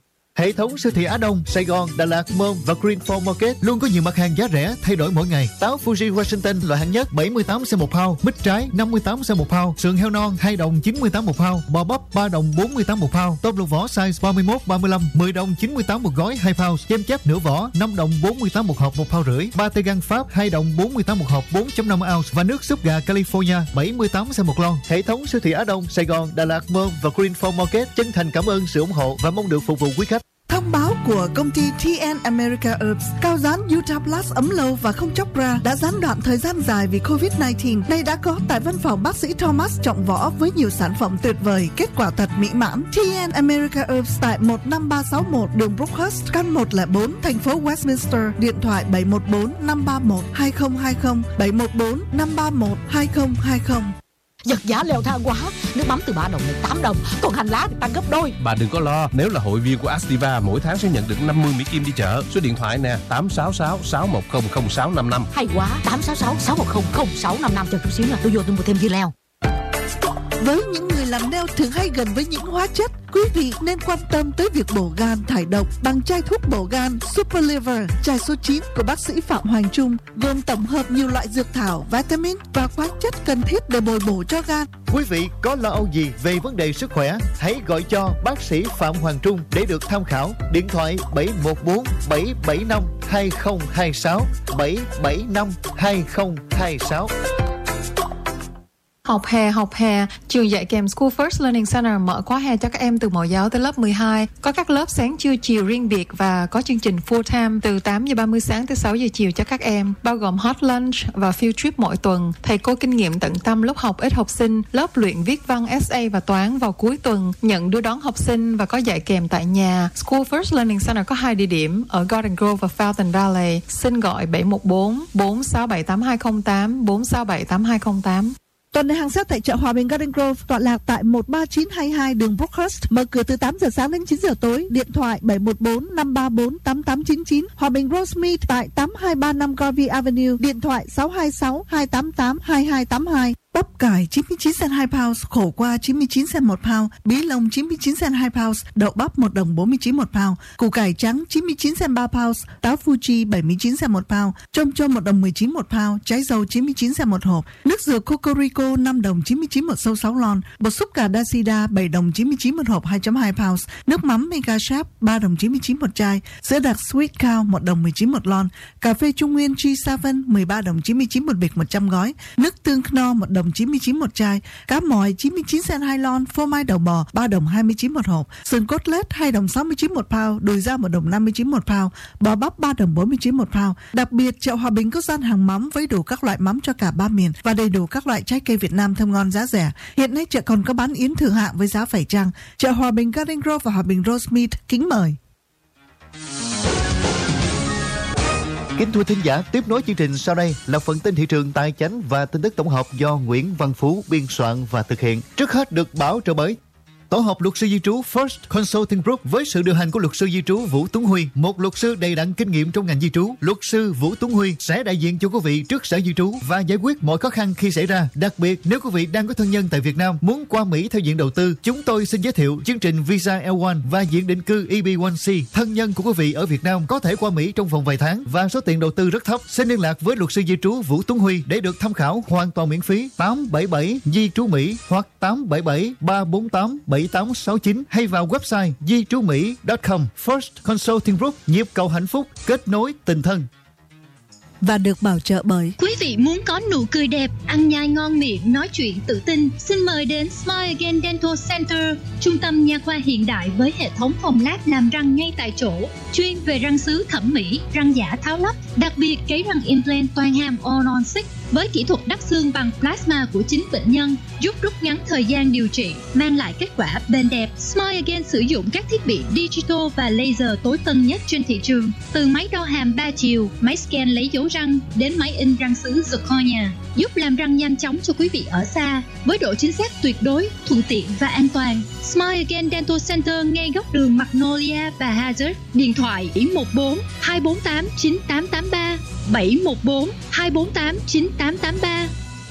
Hệ thống siêu thị Á Đông, Sài Gòn, Đà Lạt, Mall và Greenfield Market luôn có nhiều mặt hàng giá rẻ thay đổi mỗi ngày. Táo Fuji Washington loại hạng nhất bảy mươi tám cent một pound, mít trái năm mươi tám cent một pound, sườn heo non hai đồng chín mươi tám một pound, bò bắp ba đồng bốn mươi tám một pound, tôm luộc vỏ size ba mươi mốt ba mươi lăm mười đồng chín mươi tám một gói hai pound, kem chép nửa vỏ năm đồng bốn mươi tám một hộp một pound rưỡi, pate gan Pháp hai đồng bốn mươi tám một hộp bốn phẩy năm ounce và nước súp gà California bảy mươi tám cent một lon. Hệ thống siêu thị Á Đông, Sài Gòn, Đà Lạt, Mall và Greenfield Market chân thành cảm ơn sự ủng hộ và mong được phục vụ quý khách. Thông báo của công ty tê en America Herbs, cao dán Utah Plus ấm lâu và không chóc ra đã gián đoạn thời gian dài vì covid mười chín. Nay đã có tại văn phòng bác sĩ Thomas Trọng Võ với nhiều sản phẩm tuyệt vời, kết quả thật mỹ mãn. tê en America Herbs tại một năm ba sáu một đường Brookhurst, căn một không bốn, thành phố Westminster, điện thoại bảy một bốn năm ba một hai không hai không, bảy một bốn năm ba một hai không hai không. Giật giá leo thang quá, nước mắm từ ba đồng lên tám đồng, còn hành lá thì tăng gấp đôi. Bà đừng có lo, nếu là hội viên của Astiva mỗi tháng sẽ nhận được năm mươi Mỹ Kim đi chợ. Số điện thoại nè, tám sáu sáu sáu một không không sáu năm năm. Hay quá, tám sáu sáu sáu một không không sáu năm năm. Chờ chút xíu là tôi vô tôi mua thêm dưa leo. Với những người làm nail thường hay gần với những hóa chất, quý vị nên quan tâm tới việc bổ gan thải độc bằng chai thuốc bổ gan Super Liver, chai số chín của bác sĩ Phạm Hoàng Trung, gồm tổng hợp nhiều loại dược thảo, vitamin và khoáng chất cần thiết để bồi bổ cho gan. Quý vị có lo âu gì về vấn đề sức khỏe, hãy gọi cho bác sĩ Phạm Hoàng Trung để được tham khảo. Điện thoại bảy một bốn bảy bảy năm hai không hai sáu, bảy bảy năm hai không hai sáu. Học hè, học hè, trường dạy kèm School First Learning Center mở khóa hè cho các em từ mẫu giáo tới lớp mười hai. Có các lớp sáng trưa chiều riêng biệt và có chương trình full time từ tám giờ ba mươi sáng tới sáu giờ chiều cho các em, bao gồm hot lunch và field trip mỗi tuần. Thầy cô kinh nghiệm tận tâm lúc học ít học sinh, lớp luyện viết văn ét a và toán vào cuối tuần, nhận đưa đón học sinh và có dạy kèm tại nhà. School First Learning Center có hai địa điểm ở Garden Grove và Fountain Valley. Xin gọi bảy một bốn bốn sáu bảy tám hai không tám, bốn sáu bảy tám hai không tám. Toàn đề hàng xét tại chợ Hòa Bình Garden Grove, tọa lạc tại một ba chín hai hai đường Brookhurst, mở cửa từ tám giờ sáng đến chín giờ tối. Điện thoại bảy một bốn năm ba bốn tám tám chín chín. Hòa Bình Rosemead tại tám hai ba năm Garvey Avenue, điện thoại sáu hai sáu hai tám tám hai hai tám hai. Bắp cải chín mươi chín cent hai pound, khổ qua chín mươi chín cent một pound, bí lông chín mươi chín cent hai pound, đậu bắp một đồng bốn mươi chín một pound, củ cải trắng chín mươi chín cent ba pound, táo Fuji bảy mươi chín cent một pound, chôm chôm một đồng mười chín một pound, trái dâu chín mươi chín cent một hộp, nước dừa Cocorico năm đồng chín mươi chín một sâu sáu lon, bột súp cà Dasida bảy đồng chín mươi chín một hộp hai phẩy hai pound, nước mắm Mega Chef ba đồng chín mươi chín một chai, sữa đặc Sweet Cow một đồng mười chín một lon, cà phê Trung Nguyên G bảy mười ba đồng chín mươi chín một bịch một trăm gói, nước tương Knorr một đồng chín mươi chín một chai, cá mòi chín mươi chín cent hai lon, phô mai đầu bò ba đồng hai mươi chín một hộp, sườn cốt lết hai đồng sáu mươi chín một pound, đùi da một đồng năm mươi chín một pound, bò bắp ba đồng bốn mươi chín một pound. Đặc biệt, chợ Hòa Bình có gian hàng mắm với đủ các loại mắm cho cả ba miền và đầy đủ các loại trái cây Việt Nam thơm ngon giá rẻ. Hiện nay chợ còn có bán yến thượng hạng với giá phải chăng. Chợ Hòa Bình Garden Grove và Hòa Bình Rosemead kính mời. Kính thưa thính giả, tiếp nối chương trình sau đây là phần tin thị trường, tài chính và tin tức tổng hợp do Nguyễn Văn Phú biên soạn và thực hiện. Trước hết được bảo trợ bởi Tổ hợp luật sư di trú First Consulting Group với sự điều hành của luật sư di trú Vũ Tuấn Huy, một luật sư đầy đặn kinh nghiệm trong ngành di trú. Luật sư Vũ Tuấn Huy sẽ đại diện cho quý vị trước Sở Di trú và giải quyết mọi khó khăn khi xảy ra. Đặc biệt, nếu quý vị đang có thân nhân tại Việt Nam muốn qua Mỹ theo diện đầu tư, chúng tôi xin giới thiệu chương trình Visa L một và diện định cư E B một C. Thân nhân của quý vị ở Việt Nam có thể qua Mỹ trong vòng vài tháng và số tiền đầu tư rất thấp. Xin liên lạc với luật sư di trú Vũ Tuấn Huy để được tham khảo hoàn toàn miễn phí. Tám bảy bảy di trú Mỹ hoặc tám bảy bảy ba bốn tám bảy tám sáu chín hay vào website di trú mỹ chấm com. First Consulting Group, nhịp cầu hạnh phúc, kết nối tình thân. Và được bảo trợ bởi quý vị muốn có nụ cười đẹp, ăn nhai ngon miệng, nói chuyện tự tin, xin mời đến Smile Again Dental Center, trung tâm nha khoa hiện đại với hệ thống phòng lab làm răng ngay tại chỗ, chuyên về răng sứ thẩm mỹ, răng giả tháo lắp, đặc biệt cấy răng implant toàn hàm orthodontic với kỹ thuật đắp xương bằng plasma của chính bệnh nhân, giúp rút ngắn thời gian điều trị, mang lại kết quả bền đẹp. Smile Again sử dụng các thiết bị digital và laser tối tân nhất trên thị trường, từ máy đo hàm ba chiều, máy scan lấy dấu răng đến máy in răng sứ zirconia, giúp làm răng nhanh chóng cho quý vị ở xa với độ chính xác tuyệt đối, thuận tiện và an toàn. Smile Again Dental Center ngay góc đường Magnolia và Hazard. Điện thoại bảy một bốn hai bốn tám chín tám tám ba, bảy một bốn hai bốn tám chín tám tám ba.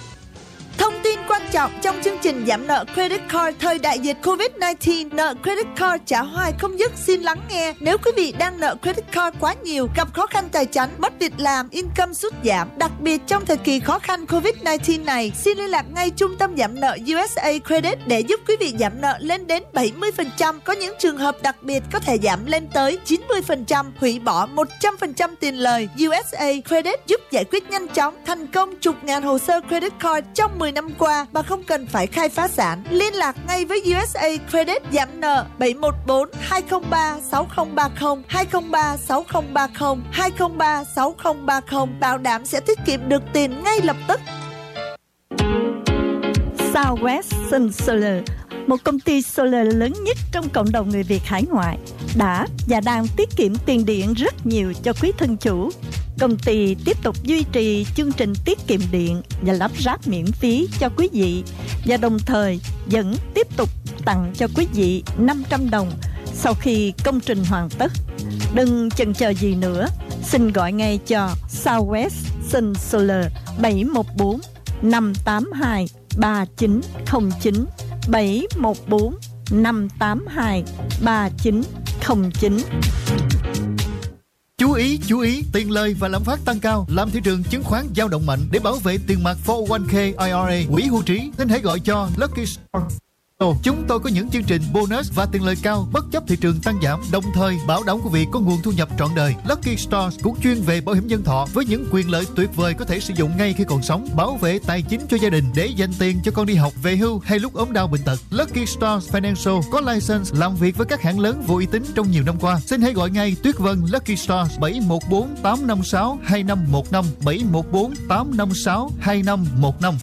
Thông tin quan trọng trong chương trình giảm nợ credit card thời đại dịch covid mười chín, nợ credit card trả hoài không dứt. Xin lắng nghe. Nếu quý vị đang nợ credit card quá nhiều, gặp khó khăn tài chính, mất việc làm, income sút giảm, đặc biệt trong thời kỳ khó khăn covid mười chín này, xin liên lạc ngay trung tâm giảm nợ u ét a Credit để giúp quý vị giảm nợ lên đến bảy mươi phần trăm. Có những trường hợp đặc biệt có thể giảm lên tới chín mươi phần trăm, hủy bỏ một trăm phần trăm tiền lời. u ét a Credit giúp giải quyết nhanh chóng, thành công chục ngàn hồ sơ credit card trong mười năm qua mà không cần phải khai phá sản. Liên lạc ngay với u ét a Credit giảm nợ bảy một bốn hai không ba sáu không ba không, hai không ba sáu không ba không, hai không ba sáu không ba không, bảo đảm sẽ tiết kiệm được tiền ngay lập tức. Southwest Sun Solar, một công ty solar lớn nhất trong cộng đồng người Việt hải ngoại, đã và đang tiết kiệm tiền điện rất nhiều cho quý thân chủ. Công ty tiếp tục duy trì chương trình tiết kiệm điện và lắp ráp miễn phí cho quý vị, và đồng thời vẫn tiếp tục tặng cho quý vị năm trăm đồng sau khi công trình hoàn tất. Đừng chần chờ gì nữa, xin gọi ngay cho Southwest Sun Solar bảy một bốn năm tám hai ba chín không chín, bảy một bốn năm tám hai ba chín không chín. Chú ý, chú ý, tiền lời và lạm phát tăng cao làm thị trường chứng khoán dao động mạnh. Để bảo vệ tiền mặt bốn oh one k i rờ a, quỹ hưu trí, nên hãy gọi cho Lucky Star. Chúng tôi có những chương trình bonus và tiền lời cao bất chấp thị trường tăng giảm, đồng thời bảo đảm quý vị có nguồn thu nhập trọn đời. Lucky Stars cũng chuyên về bảo hiểm nhân thọ với những quyền lợi tuyệt vời có thể sử dụng ngay khi còn sống, bảo vệ tài chính cho gia đình để dành tiền cho con đi học, về hưu hay lúc ốm đau bệnh tật. Lucky Stars Financial có license làm việc với các hãng lớn vô uy tín trong nhiều năm qua. Xin hãy gọi ngay Tuyết Vân Lucky Stars bảy một bốn tám năm sáu hai năm một năm, bảy một bốn tám năm sáu hai năm một năm.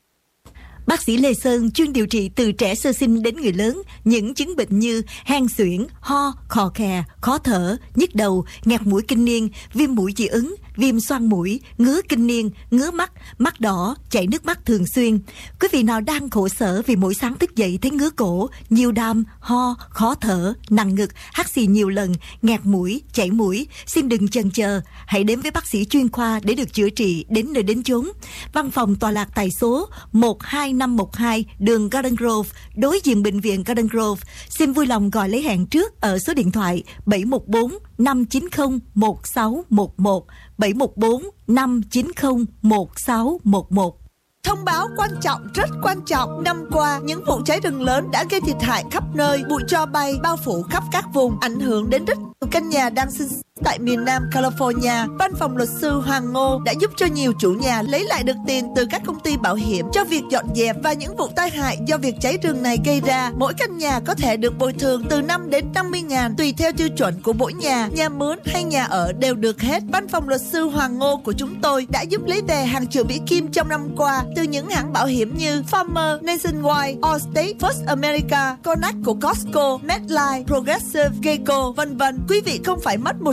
Bác sĩ Lê Sơn chuyên điều trị từ trẻ sơ sinh đến người lớn những chứng bệnh như hen suyễn, ho, khò khè, khó thở, nhức đầu, nghẹt mũi kinh niên, viêm mũi dị ứng, viêm xoang mũi, ngứa kinh niên, ngứa mắt, mắt đỏ, chảy nước mắt thường xuyên. Quý vị nào đang khổ sở vì mỗi sáng thức dậy thấy ngứa cổ, nhiều đàm, ho, khó thở, nặng ngực, hắt xì nhiều lần, nghẹt mũi, chảy mũi, xin đừng chần chờ, hãy đến với bác sĩ chuyên khoa để được chữa trị đến nơi đến chốn. Văn phòng tọa lạc tại số một hai năm một hai đường Garden Grove, đối diện bệnh viện Garden Grove. Xin vui lòng gọi lấy hẹn trước ở số điện thoại bảy một bốn năm chín không một sáu một một, bảy một bốn năm chín không một sáu một một. Thông báo quan trọng, rất quan trọng. Năm qua, những vụ cháy rừng lớn đã gây thiệt hại khắp nơi, bụi tro bay bao phủ khắp các vùng, ảnh hưởng đến rất nhiều căn nhà đang sinh sống tại miền Nam California. Văn phòng luật sư Hoàng Ngô đã giúp cho nhiều chủ nhà lấy lại được tiền từ các công ty bảo hiểm cho việc dọn dẹp và những vụ tai hại do việc cháy rừng này gây ra. Mỗi căn nhà có thể được bồi thường từ năm đến năm mươi ngàn tùy theo tiêu chuẩn của mỗi nhà, nhà mướn hay nhà ở đều được hết. Văn phòng luật sư Hoàng Ngô của chúng tôi đã giúp lấy về hàng triệu mỹ kim trong năm qua từ những hãng bảo hiểm như Farmer, Nationwide, Allstate, First America, Connect của Costco, MetLife, Progressive, Geico, vân vân. Quý vị không phải mất một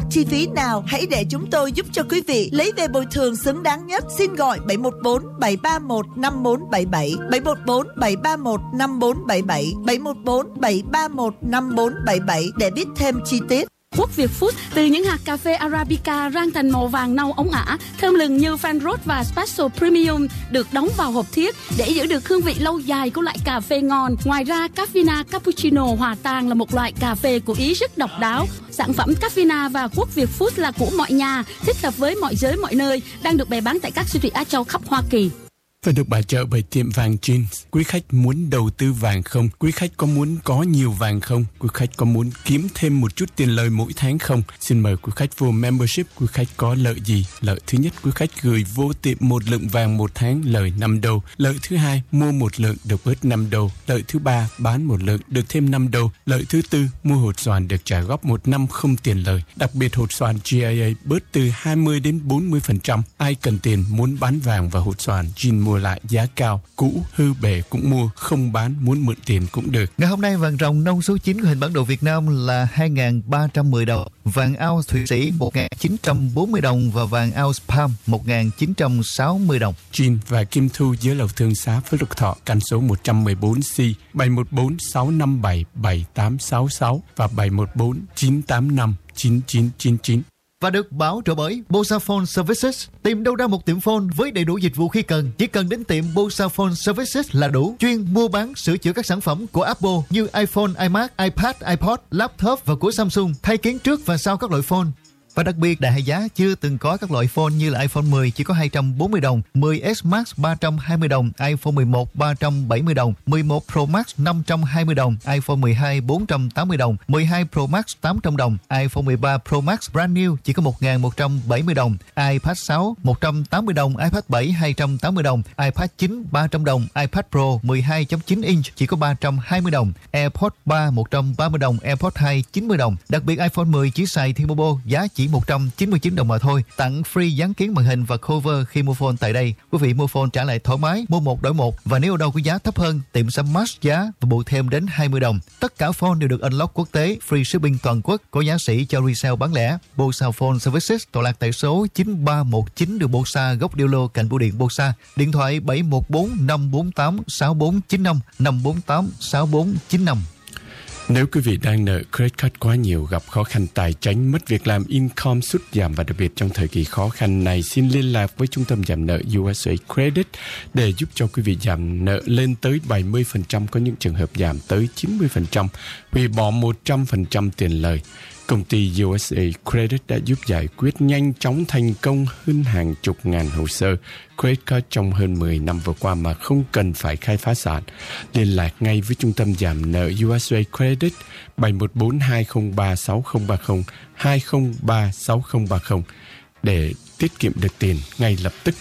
chi phí nào, hãy để chúng tôi giúp cho quý vị lấy về bồi thường xứng đáng nhất. Xin gọi bảy một bốn bảy ba một năm bốn bảy bảy, bảy một bốn bảy ba một năm bốn bảy bảy, bảy một bốn bảy ba một năm bốn bảy bảy để biết thêm chi tiết. Quốc Việt Food từ những hạt cà phê Arabica rang thành màu vàng nâu óng ả, thơm lừng như Fan Rose và Special Premium, được đóng vào hộp thiếc để giữ được hương vị lâu dài của loại cà phê ngon. Ngoài ra, Caffeina Cappuccino hòa tan là một loại cà phê của Ý rất độc đáo. Sản phẩm Caffeina và Quốc Việt Food là của mọi nhà, thích hợp với mọi giới mọi nơi, đang được bày bán tại các siêu thị Á Châu khắp Hoa Kỳ. Và được bảo trợ bởi tiệm vàng Jeans. Quý khách muốn đầu tư vàng không? Quý khách có muốn có nhiều vàng không? Quý khách có muốn kiếm thêm một chút tiền lời mỗi tháng không? Xin mời quý khách vô membership. Quý khách có lợi gì? Lợi thứ nhất, quý khách gửi vô tiệm một lượng vàng một tháng lời năm đô. Lợi thứ hai, mua một lượng được bớt năm đô. Lợi thứ ba, bán một lượng được thêm năm đô. Lợi thứ tư, mua hột xoàn được trả góp một năm không tiền lời. Đặc biệt hột xoàn giê a a bớt từ hai mươi đến bốn mươi phần trăm. Ai cần tiền muốn bán vàng và hột xoàn Jean mua lại giá cao, cũ hư bể cũng mua, không bán muốn mượn tiền cũng được. Ngày hôm nay vàng ròng nông số chín của hình bản đồ Việt Nam là hai nghìn ba trăm mười đồng, vàng ounce Thụy Sĩ một nghìn chín trăm bốn mươi đồng và vàng ounce Palm một nghìn chín trăm sáu mươi đồng. Jean và Kim Thu dưới lầu Thương Xá Phước Lộc Thọ, căn số một trăm mười bốn C, bảy một bốn sáu năm bảy bảy tám sáu sáu và bảy một bốn chín tám năm chín chín chín chín. Và được bảo trợ bởi Bosa Phone Services. Tìm đâu ra một tiệm phone với đầy đủ dịch vụ khi cần. Chỉ cần đến tiệm Bosa Phone Services là đủ. Chuyên mua bán, sửa chữa các sản phẩm của Apple như iPhone, iMac, iPad, iPod, laptop và của Samsung, thay kiến trước và sau các loại phone. Và đặc biệt đại hạ giá chưa từng có các loại phone như là iPhone mười chỉ có hai trăm bốn mươi đồng, mười S Max ba trăm hai mươi đồng, iPhone mười một ba trăm bảy mươi đồng, mười một Pro Max năm trăm hai mươi đồng, iPhone mười hai bốn trăm tám mươi đồng, mười hai Pro Max tám trăm đồng, iPhone mười ba Pro Max brand new chỉ có một nghìn một trăm bảy mươi đồng, iPad sáu một trăm tám mươi đồng, iPad bảy hai trăm tám mươi đồng, iPad chín ba trăm đồng, iPad Pro mười hai chấm chín inch chỉ có ba trăm hai mươi đồng, AirPods ba một trăm ba mươi đồng, AirPods hai chín mươi đồng. Đặc biệt iPhone mười chỉ xài T-Mobile giá chỉ một trăm chín mươi chín đồng mà thôi. Tặng free dán kiến màn hình và cover khi mua phone tại đây. Quý vị mua phone trả lại thoải mái, mua một đổi một, và nếu ở đâu có giá thấp hơn, tiệm sẽ match giá và bù thêm đến hai mươi đồng. Tất cả phone đều được unlock quốc tế, free shipping toàn quốc, có giá sỉ cho resale bán lẻ. Bosa Phone Services tọa lạc tại số chín ba một chín đường Bosa, góc Điêu Lô, cạnh bưu điện Bosa. Điện thoại bảy một bốn năm bốn tám sáu bốn chín năm, năm bốn tám sáu bốn chín năm. Nếu quý vị đang nợ credit card quá nhiều, gặp khó khăn tài chính, mất việc làm, income sút giảm và đặc biệt trong thời kỳ khó khăn này, xin liên lạc với Trung tâm giảm nợ u ét a Credit để giúp cho quý vị giảm nợ lên tới bảy mươi phần trăm, có những trường hợp giảm tới chín mươi phần trăm, hủy bỏ một trăm phần trăm tiền lời. Công ty u ét a Credit đã giúp giải quyết nhanh chóng thành công hơn hàng chục ngàn hồ sơ credit card trong hơn mười năm vừa qua mà không cần phải khai phá sản. Liên lạc ngay với Trung tâm giảm nợ u ét a Credit bảy một bốn hai không ba sáu không ba không, hai không ba sáu không ba không để tiết kiệm được tiền ngay lập tức.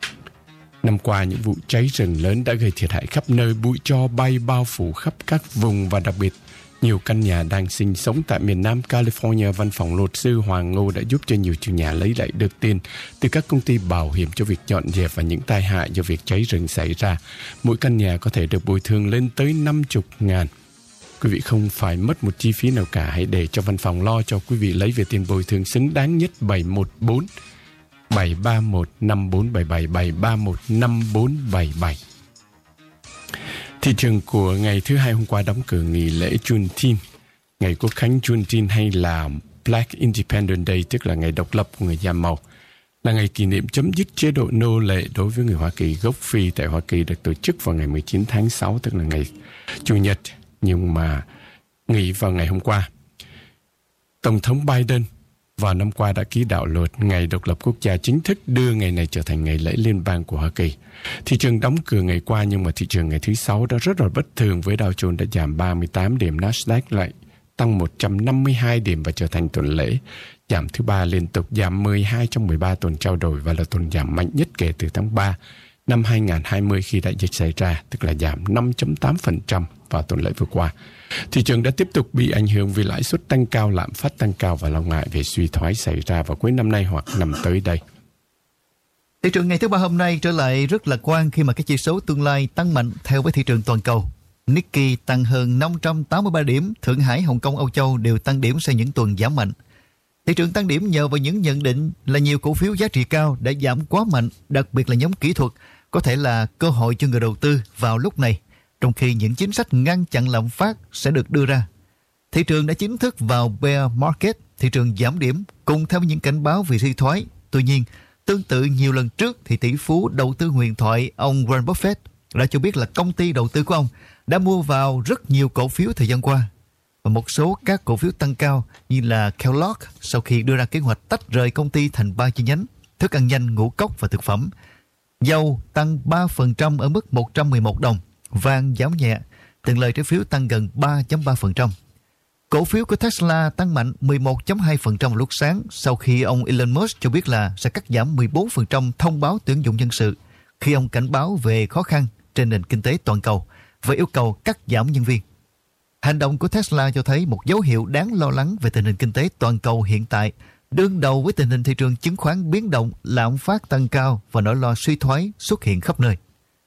Năm qua, những vụ cháy rừng lớn đã gây thiệt hại khắp nơi, bụi tro bay bao phủ khắp các vùng và đặc biệt nhiều căn nhà đang sinh sống tại miền Nam California. Văn phòng luật sư Hoàng Ngô đã giúp cho nhiều chủ nhà lấy lại được tiền từ các công ty bảo hiểm cho việc dọn dẹp và những tai hại do việc cháy rừng xảy ra. Mỗi căn nhà có thể được bồi thường lên tới năm mươi ngàn. Quý vị không phải mất một chi phí nào cả. Hãy để cho văn phòng lo cho quý vị lấy về tiền bồi thường xứng đáng nhất. Bảy một bốn bảy ba một năm bốn bảy bảy, bảy ba một năm bốn bảy bảy. Thị trường của ngày thứ hai hôm qua đóng cửa nghỉ lễ Juneteenth, ngày quốc khánh Juneteenth hay là Black Independence Day, tức là ngày độc lập của người da màu, là ngày kỷ niệm chấm dứt chế độ nô lệ đối với người Hoa Kỳ gốc Phi tại Hoa Kỳ, được tổ chức vào ngày mười chín tháng sáu, tức là ngày Chủ nhật, nhưng mà nghỉ vào ngày hôm qua. Tổng thống Biden vào năm qua đã ký đạo luật ngày độc lập quốc gia, chính thức đưa ngày này trở thành ngày lễ liên bang của Hoa Kỳ. Thị trường đóng cửa ngày qua, nhưng mà thị trường ngày thứ sáu đã rất là bất thường, với Dow Jones đã giảm ba mươi tám điểm, Nasdaq lại tăng một trăm năm mươi hai điểm và trở thành tuần lễ giảm thứ ba liên tục, giảm mười hai trong mười ba tuần trao đổi và là tuần giảm mạnh nhất kể từ tháng ba năm hai nghìn không trăm hai mươi khi đại dịch xảy ra, tức là giảm năm phẩy tám phần trăm vào tuần lễ vừa qua. Thị trường đã tiếp tục bị ảnh hưởng vì lãi suất tăng cao, lạm phát tăng cao và lo ngại về suy thoái xảy ra vào cuối năm nay hoặc năm tới đây. Thị trường ngày thứ ba hôm nay trở lại rất lạc quan khi mà các chỉ số tương lai tăng mạnh theo với thị trường toàn cầu. Nikkei tăng hơn năm trăm tám mươi ba điểm, Thượng Hải, Hồng Kông, Âu Châu đều tăng điểm sau những tuần giảm mạnh. Thị trường tăng điểm nhờ vào những nhận định là nhiều cổ phiếu giá trị cao đã giảm quá mạnh, đặc biệt là nhóm kỹ thuật, có thể là cơ hội cho người đầu tư vào lúc này, trong khi những chính sách ngăn chặn lạm phát sẽ được đưa ra. Thị trường đã chính thức vào bear market, thị trường giảm điểm cùng theo những cảnh báo về suy thoái. Tuy nhiên, tương tự nhiều lần trước thì tỷ phú đầu tư huyền thoại ông Warren Buffett đã cho biết là công ty đầu tư của ông đã mua vào rất nhiều cổ phiếu thời gian qua. Và một số các cổ phiếu tăng cao như là Kellogg sau khi đưa ra kế hoạch tách rời công ty thành ba chi nhánh, thức ăn nhanh, ngũ cốc và thực phẩm. Dầu tăng ba phần trăm ở mức một trăm mười một đồng, vàng giảm nhẹ, tiền lời trái phiếu tăng gần ba phẩy ba phần trăm. Cổ phiếu của Tesla tăng mạnh mười một phẩy hai phần trăm lúc sáng sau khi ông Elon Musk cho biết là sẽ cắt giảm mười bốn phần trăm thông báo tuyển dụng nhân sự khi ông cảnh báo về khó khăn trên nền kinh tế toàn cầu và yêu cầu cắt giảm nhân viên. Hành động của Tesla cho thấy một dấu hiệu đáng lo lắng về tình hình kinh tế toàn cầu hiện tại, đương đầu với tình hình thị trường chứng khoán biến động, lạm phát tăng cao và nỗi lo suy thoái xuất hiện khắp nơi.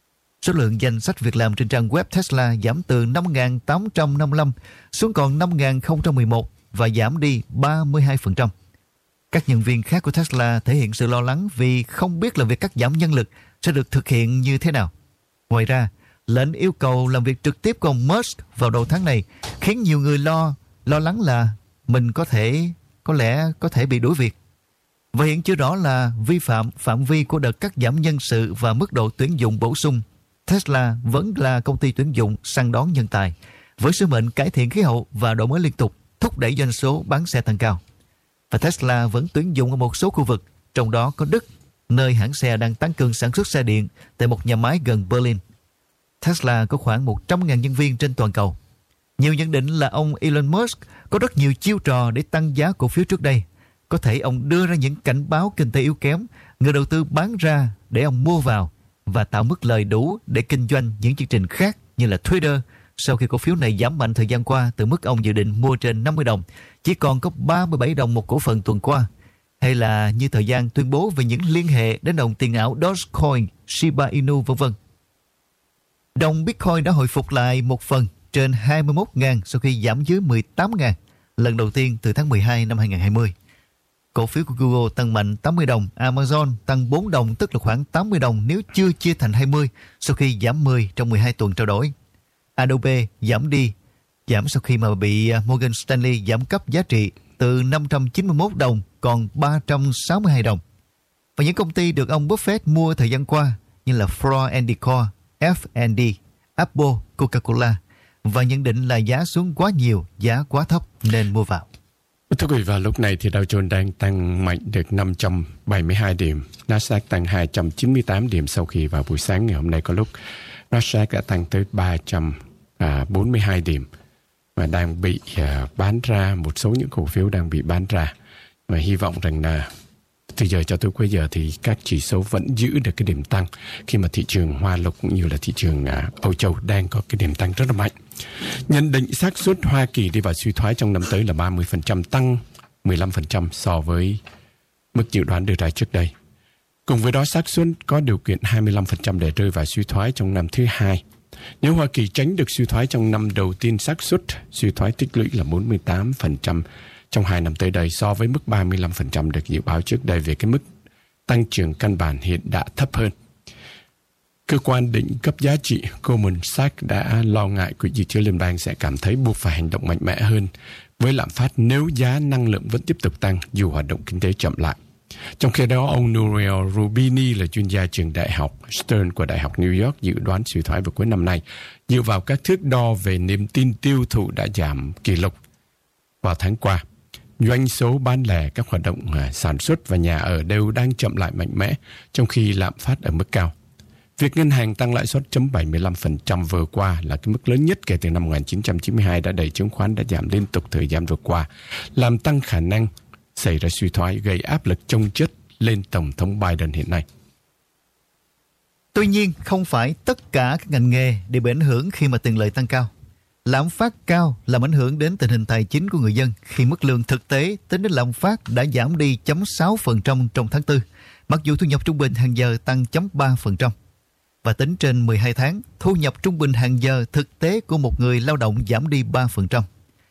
Số lượng danh sách việc làm trên trang web Tesla giảm từ năm nghìn tám trăm năm mươi lăm xuống còn năm nghìn không trăm mười một và giảm đi ba mươi hai phần trăm. Các nhân viên khác của Tesla thể hiện sự lo lắng vì không biết là việc cắt giảm nhân lực sẽ được thực hiện như thế nào. Ngoài ra, lệnh yêu cầu làm việc trực tiếp của ông Musk vào đầu tháng này khiến nhiều người lo lo lắng là mình có thể có lẽ có thể bị đuổi việc. Và hiện chưa rõ là vi phạm phạm vi của đợt cắt giảm nhân sự và mức độ tuyển dụng bổ sung. Tesla vẫn là công ty tuyển dụng săn đón nhân tài với sứ mệnh cải thiện khí hậu và đổi mới liên tục, thúc đẩy doanh số bán xe tăng cao. Và Tesla vẫn tuyển dụng ở một số khu vực, trong đó có Đức, nơi hãng xe đang tăng cường sản xuất xe điện tại một nhà máy gần Berlin. Tesla có khoảng một trăm nghìn nhân viên trên toàn cầu. Nhiều nhận định là ông Elon Musk có rất nhiều chiêu trò để tăng giá cổ phiếu trước đây. Có thể ông đưa ra những cảnh báo kinh tế yếu kém, người đầu tư bán ra để ông mua vào và tạo mức lời đủ để kinh doanh những chương trình khác như là Twitter sau khi cổ phiếu này giảm mạnh thời gian qua từ mức ông dự định mua trên năm mươi đồng, chỉ còn có ba mươi bảy đồng một cổ phần tuần qua. Hay là như thời gian tuyên bố về những liên hệ đến đồng tiền ảo Dogecoin, Shiba Inu vân vân. Đồng Bitcoin đã hồi phục lại một phần trên hai mươi mốt nghìn sau khi giảm dưới mười tám nghìn lần đầu tiên từ tháng mười hai năm hai nghìn không trăm hai mươi. Cổ phiếu của Google tăng mạnh tám mươi đồng, Amazon tăng bốn đồng tức là khoảng tám mươi đồng nếu chưa chia thành hai mươi sau khi giảm mười trong mười hai tuần trao đổi. Adobe giảm đi, giảm sau khi mà bị Morgan Stanley giảm cấp giá trị từ năm trăm chín mươi mốt đồng còn ba trăm sáu mươi hai đồng. Và những công ty được ông Buffett mua thời gian qua như là Floor and Decor, F and D, Apple, Coca-Cola và nhận định là giá xuống quá nhiều, giá quá thấp nên mua vào. Thưa quý vị, vào lúc này thì Dow Jones đang tăng mạnh được năm trăm bảy mươi hai điểm, Nasdaq tăng hai trăm chín mươi tám điểm sau khi vào buổi sáng ngày hôm nay có lúc Nasdaq đã tăng tới ba trăm bốn mươi hai điểm và đang bị bán ra, một số những cổ phiếu đang bị bán ra. Và hy vọng rằng là từ giờ cho tới cuối giờ thì các chỉ số vẫn giữ được cái điểm tăng khi mà thị trường Hoa Lục cũng như là thị trường Âu Châu đang có cái điểm tăng rất là mạnh. Nhận định xác suất Hoa Kỳ đi vào suy thoái trong năm tới là ba mươi phần trăm, tăng mười lăm phần trăm so với mức dự đoán đưa ra trước đây. Cùng với đó, xác suất có điều kiện hai mươi lăm phần trăm để rơi vào suy thoái trong năm thứ hai. Nếu Hoa Kỳ tránh được suy thoái trong năm đầu tiên, xác suất suy thoái tích lũy là bốn mươi tám phần trăm trong hai năm tới đây so với mức ba mươi lăm phần trăm được dự báo trước đây về cái mức tăng trưởng căn bản hiện đã thấp hơn. Cơ quan định cấp giá trị Goldman Sachs đã lo ngại Quỹ dự trữ liên bang sẽ cảm thấy buộc phải hành động mạnh mẽ hơn với lạm phát nếu giá năng lượng vẫn tiếp tục tăng dù hoạt động kinh tế chậm lại. Trong khi đó, ông Nouriel Roubini là chuyên gia trường đại học Stern của Đại học New York dự đoán suy thoái vào cuối năm nay dựa vào các thước đo về niềm tin tiêu thụ đã giảm kỷ lục vào tháng qua. Doanh số bán lẻ, các hoạt động sản xuất và nhà ở đều đang chậm lại mạnh mẽ trong khi lạm phát ở mức cao. Việc ngân hàng tăng lãi suất chấm bảy mươi lăm phần trăm vừa qua là cái mức lớn nhất kể từ năm một nghìn chín trăm chín mươi hai đã đẩy chứng khoán đã giảm liên tục thời gian vừa qua, làm tăng khả năng xảy ra suy thoái, gây áp lực chồng chất lên Tổng thống Biden hiện nay. Tuy nhiên, không phải tất cả các ngành nghề đều bị ảnh hưởng khi mà tiền lợi tăng cao. Lạm phát cao làm ảnh hưởng đến tình hình tài chính của người dân khi mức lương thực tế tính đến lạm phát đã giảm đi zero phẩy sáu phần trăm trong tháng tư, mặc dù thu nhập trung bình hàng giờ tăng zero phẩy ba phần trăm. Và tính trên mười hai tháng, thu nhập trung bình hàng giờ thực tế của một người lao động giảm đi ba phần trăm.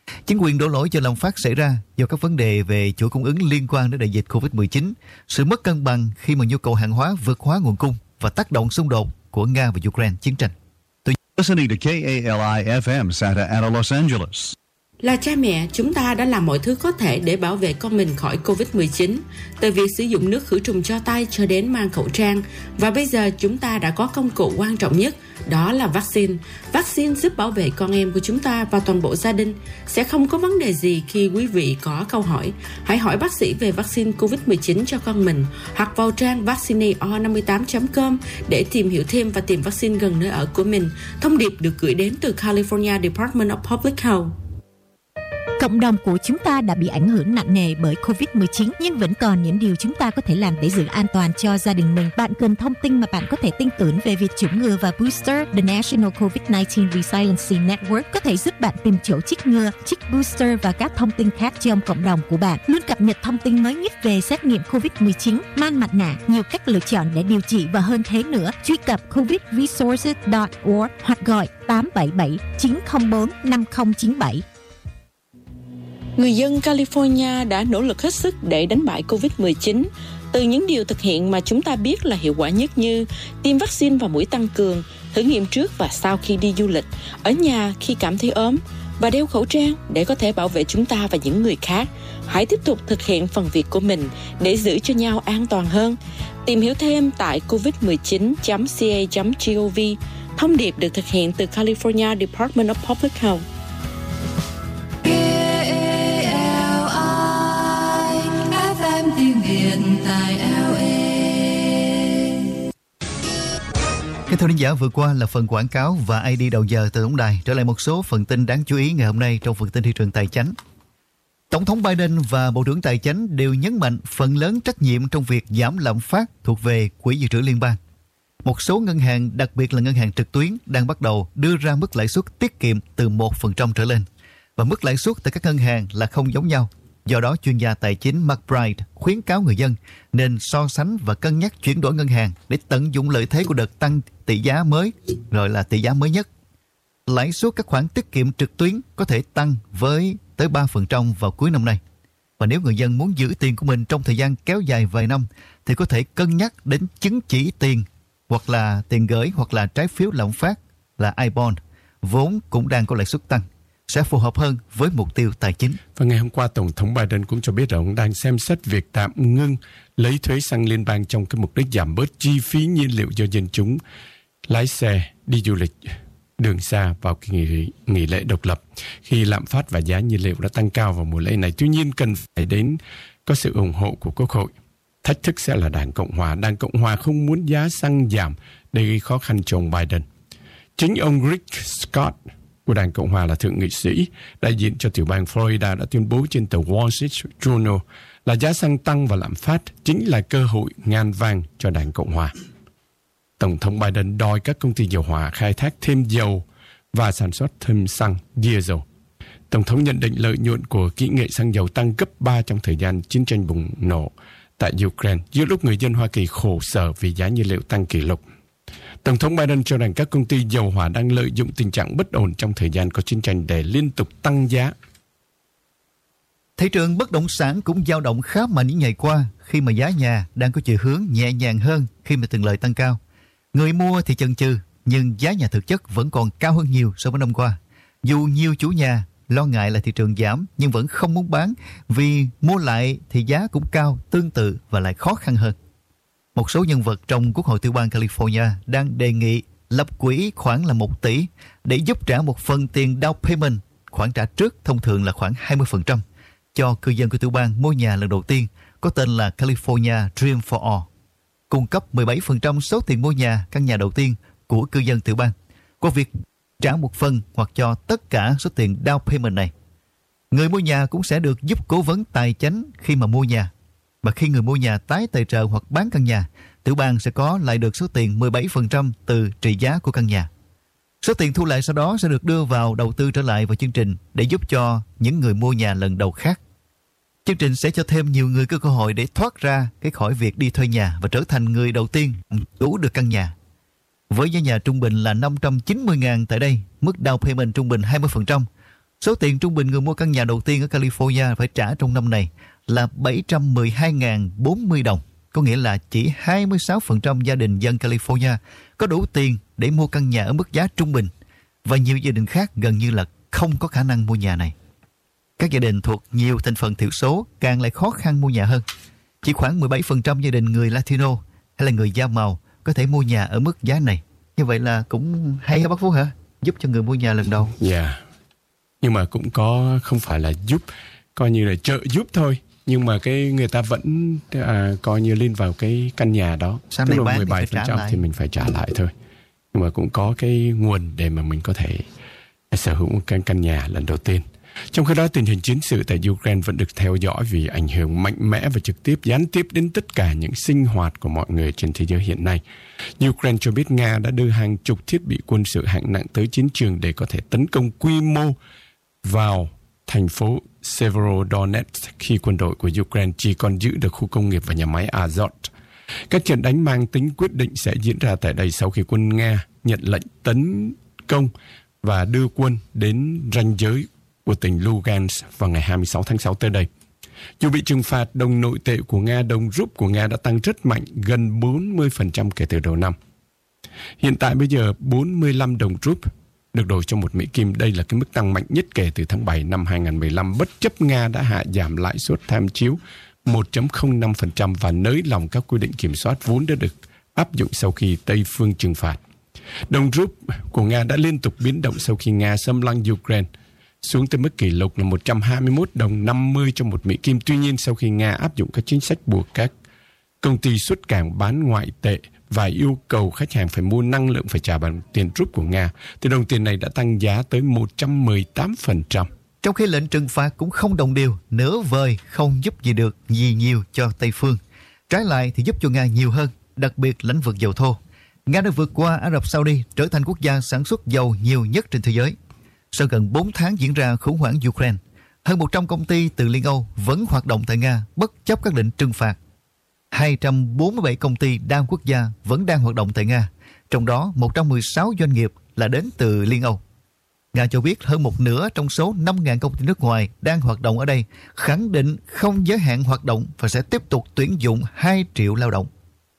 Chính quyền đổ lỗi cho lạm phát xảy ra do các vấn đề về chuỗi cung ứng liên quan đến đại dịch covid mười chín, sự mất cân bằng khi mà nhu cầu hàng hóa vượt quá nguồn cung và tác động xung đột của Nga và Ukraine chiến tranh. Listening to K A L I F M Santa Ana, Los Angeles. Là cha mẹ, chúng ta đã làm mọi thứ có thể để bảo vệ con mình khỏi covid mười chín, từ việc sử dụng nước khử trùng cho tay cho đến mang khẩu trang. Và bây giờ chúng ta đã có công cụ quan trọng nhất, đó là vaccine. Vaccine giúp bảo vệ con em của chúng ta và toàn bộ gia đình. Sẽ không có vấn đề gì khi quý vị có câu hỏi. Hãy hỏi bác sĩ về vaccine covid mười chín cho con mình, hoặc vào trang vaccine o năm mươi tám chấm com để tìm hiểu thêm và tìm vaccine gần nơi ở của mình. Thông điệp được gửi đến từ California Department of Public Health. Cộng đồng của chúng ta đã bị ảnh hưởng nặng nề bởi covid mười chín, nhưng vẫn còn những điều chúng ta có thể làm để giữ an toàn cho gia đình mình. Bạn cần thông tin mà bạn có thể tin tưởng về việc chủng ngừa và booster. The National covid nineteen Resiliency Network có thể giúp bạn tìm chỗ chích ngừa, chích booster và các thông tin khác trong cộng đồng của bạn. Luôn cập nhật thông tin mới nhất về xét nghiệm covid mười chín, mang mặt nạ, nhiều cách lựa chọn để điều trị và hơn thế nữa. Truy cập covid resources dot org hoặc gọi tám bảy bảy chín không bốn năm không chín bảy. Người dân California đã nỗ lực hết sức để đánh bại covid mười chín. Từ những điều thực hiện mà chúng ta biết là hiệu quả nhất như tiêm vaccine và mũi tăng cường, thử nghiệm trước và sau khi đi du lịch, ở nhà khi cảm thấy ốm và đeo khẩu trang để có thể bảo vệ chúng ta và những người khác. Hãy tiếp tục thực hiện phần việc của mình để giữ cho nhau an toàn hơn. Tìm hiểu thêm tại covid mười chín chấm c a chấm gov. Thông điệp được thực hiện từ California Department of Public Health. Kính thưa khán giả, vừa qua là phần quảng cáo và i đê đầu giờ từ tổng đài. Trở lại một số phần tin đáng chú ý ngày hôm nay trong phần tin thị trường tài chính. Tổng thống Biden và Bộ trưởng Tài chính đều nhấn mạnh phần lớn trách nhiệm trong việc giảm lạm phát thuộc về Quỹ dự trữ liên bang. Một số ngân hàng, đặc biệt là ngân hàng trực tuyến, đang bắt đầu đưa ra mức lãi suất tiết kiệm từ một phần trăm trở lên. Và mức lãi suất tại các ngân hàng là không giống nhau. Do đó, chuyên gia tài chính Mark Bright khuyến cáo người dân nên so sánh và cân nhắc chuyển đổi ngân hàng để tận dụng lợi thế của đợt tăng tỷ giá mới, gọi là tỷ giá mới nhất. Lãi suất các khoản tiết kiệm trực tuyến có thể tăng với tới ba phần trăm vào cuối năm nay. Và nếu người dân muốn giữ tiền của mình trong thời gian kéo dài vài năm thì có thể cân nhắc đến chứng chỉ tiền hoặc là tiền gửi hoặc là trái phiếu lạm phát là iBond, vốn cũng đang có lãi suất tăng, sẽ phù hợp hơn với mục tiêu tài chính. Và ngày hôm qua, Tổng thống Biden cũng cho biết rằng ông đang xem xét việc tạm ngưng lấy thuế xăng liên bang trong cái mục đích giảm bớt chi phí nhiên liệu cho dân chúng lái xe đi du lịch đường xa vào kỳ nghỉ, nghỉ lễ độc lập, khi lạm phát và giá nhiên liệu đã tăng cao vào mùa lễ này. Tuy nhiên, cần phải đến có sự ủng hộ của Quốc hội. Thách thức sẽ là Đảng Cộng Hòa. Đảng Cộng Hòa không muốn giá xăng giảm để gây khó khăn cho ông Biden. Chính ông Rick Scott của Đảng Cộng Hòa là thượng nghị sĩ đại diện cho tiểu bang Florida đã tuyên bố trên tờ Wall Street Journal là giá xăng tăng và lạm phát chính là cơ hội ngàn vàng cho Đảng Cộng Hòa. Tổng thống Biden đòi các công ty dầu hỏa khai thác thêm dầu và sản xuất thêm xăng diesel. Tổng thống nhận định lợi nhuận của kỹ nghệ xăng dầu tăng gấp ba trong thời gian chiến tranh bùng nổ tại Ukraine, giữa lúc người dân Hoa Kỳ khổ sở vì giá nhiên liệu tăng kỷ lục. Tổng thống Biden cho rằng các công ty dầu hỏa đang lợi dụng tình trạng bất ổn trong thời gian có chiến tranh để liên tục tăng giá. Thị trường bất động sản cũng dao động khá mạnh những ngày qua khi mà giá nhà đang có chiều hướng nhẹ nhàng hơn khi mà tiền lợi tăng cao. Người mua thì chần chừ, nhưng giá nhà thực chất vẫn còn cao hơn nhiều so với năm qua. Dù nhiều chủ nhà lo ngại là thị trường giảm nhưng vẫn không muốn bán vì mua lại thì giá cũng cao tương tự và lại khó khăn hơn. Một số nhân vật trong Quốc hội tiểu bang California đang đề nghị lập quỹ khoảng là một tỷ để giúp trả một phần tiền down payment, khoản trả trước thông thường là khoảng hai mươi phần trăm, cho cư dân của tiểu bang mua nhà lần đầu tiên, có tên là California Dream for All, cung cấp mười bảy phần trăm số tiền mua nhà căn nhà đầu tiên của cư dân tiểu bang, qua việc trả một phần hoặc cho tất cả số tiền down payment này. Người mua nhà cũng sẽ được giúp cố vấn tài chính khi mà mua nhà. Và khi người mua nhà tái tài trợ hoặc bán căn nhà, tiểu bang sẽ có lại được số tiền mười bảy phần trăm từ trị giá của căn nhà. Số tiền thu lại sau đó sẽ được đưa vào đầu tư trở lại vào chương trình để giúp cho những người mua nhà lần đầu khác. Chương trình sẽ cho thêm nhiều người có cơ hội để thoát ra cái khỏi việc đi thuê nhà và trở thành người đầu tiên đủ được căn nhà. Với giá nhà trung bình là năm trăm chín mươi nghìn tại đây, mức down payment trung bình hai mươi phần trăm, Số tiền trung bình người mua căn nhà đầu tiên ở California phải trả trong năm này là bảy trăm mười hai nghìn bốn mươi đồng. Có nghĩa là chỉ hai mươi sáu phần trăm gia đình dân California có đủ tiền để mua căn nhà ở mức giá trung bình. Và nhiều gia đình khác gần như là không có khả năng mua nhà này. Các gia đình thuộc nhiều thành phần thiểu số càng lại khó khăn mua nhà hơn. Chỉ khoảng mười bảy phần trăm gia đình người Latino hay là người da màu có thể mua nhà ở mức giá này. Như vậy là cũng hay hả bác Phú hả? Giúp cho người mua nhà lần đầu. Dạ. Yeah. Nhưng mà cũng có, không phải là giúp, coi như là trợ giúp thôi. Nhưng mà cái người ta vẫn à, coi như lên vào cái căn nhà đó. Sau tức này là bán mười bảy phần trăm thì, thì mình phải trả lại thôi. Nhưng mà cũng có cái nguồn để mà mình có thể sở hữu một căn, căn nhà lần đầu tiên. Trong khi đó, tình hình chiến sự tại Ukraine vẫn được theo dõi vì ảnh hưởng mạnh mẽ và trực tiếp, gián tiếp đến tất cả những sinh hoạt của mọi người trên thế giới hiện nay. Ukraine cho biết Nga đã đưa hàng chục thiết bị quân sự hạng nặng tới chiến trường để có thể tấn công quy mô vào thành phố Severodonetsk khi quân đội của Ukraine chỉ còn giữ được khu công nghiệp và nhà máy Azot. Các trận đánh mang tính quyết định sẽ diễn ra tại đây sau khi quân Nga nhận lệnh tấn công và đưa quân đến ranh giới của tỉnh Lugansk vào ngày hai mươi sáu tháng sáu tới đây. Dù bị trừng phạt, đồng nội tệ của Nga, đồng rúp của Nga đã tăng rất mạnh, gần bốn mươi phần trăm kể từ đầu năm. Hiện tại bây giờ bốn mươi lăm đồng rúp được đổi cho một Mỹ Kim. Đây là cái mức tăng mạnh nhất kể từ tháng bảy năm hai nghìn không trăm mười lăm, bất chấp Nga đã hạ giảm lãi suất tham chiếu một phẩy không năm phần trăm và nới lỏng các quy định kiểm soát vốn đã được áp dụng sau khi Tây phương trừng phạt. Đồng rúp của Nga đã liên tục biến động sau khi Nga xâm lăng Ukraine, xuống tới mức kỷ lục là một trăm hai mươi mốt đồng năm mươi cho một Mỹ Kim. Tuy nhiên, sau khi Nga áp dụng các chính sách buộc các công ty xuất cảng bán ngoại tệ và yêu cầu khách hàng phải mua năng lượng phải trả bằng tiền rúp của Nga, thì đồng tiền này đã tăng giá tới một trăm mười tám phần trăm. Trong khi lệnh trừng phạt cũng không đồng đều, nửa vời không giúp gì được gì nhiều cho Tây phương. Trái lại thì giúp cho Nga nhiều hơn, đặc biệt lĩnh vực dầu thô. Nga đã vượt qua Ả Rập Saudi trở thành quốc gia sản xuất dầu nhiều nhất trên thế giới. Sau gần bốn tháng diễn ra khủng hoảng Ukraine, hơn một trăm công ty từ Liên Âu vẫn hoạt động tại Nga bất chấp các lệnh trừng phạt. hai trăm bốn mươi bảy công ty đa quốc gia vẫn đang hoạt động tại Nga, trong đó một trăm mười sáu doanh nghiệp là đến từ Liên Âu. Nga cho biết hơn một nửa trong số năm nghìn công ty nước ngoài đang hoạt động ở đây khẳng định không giới hạn hoạt động và sẽ tiếp tục tuyển dụng hai triệu lao động.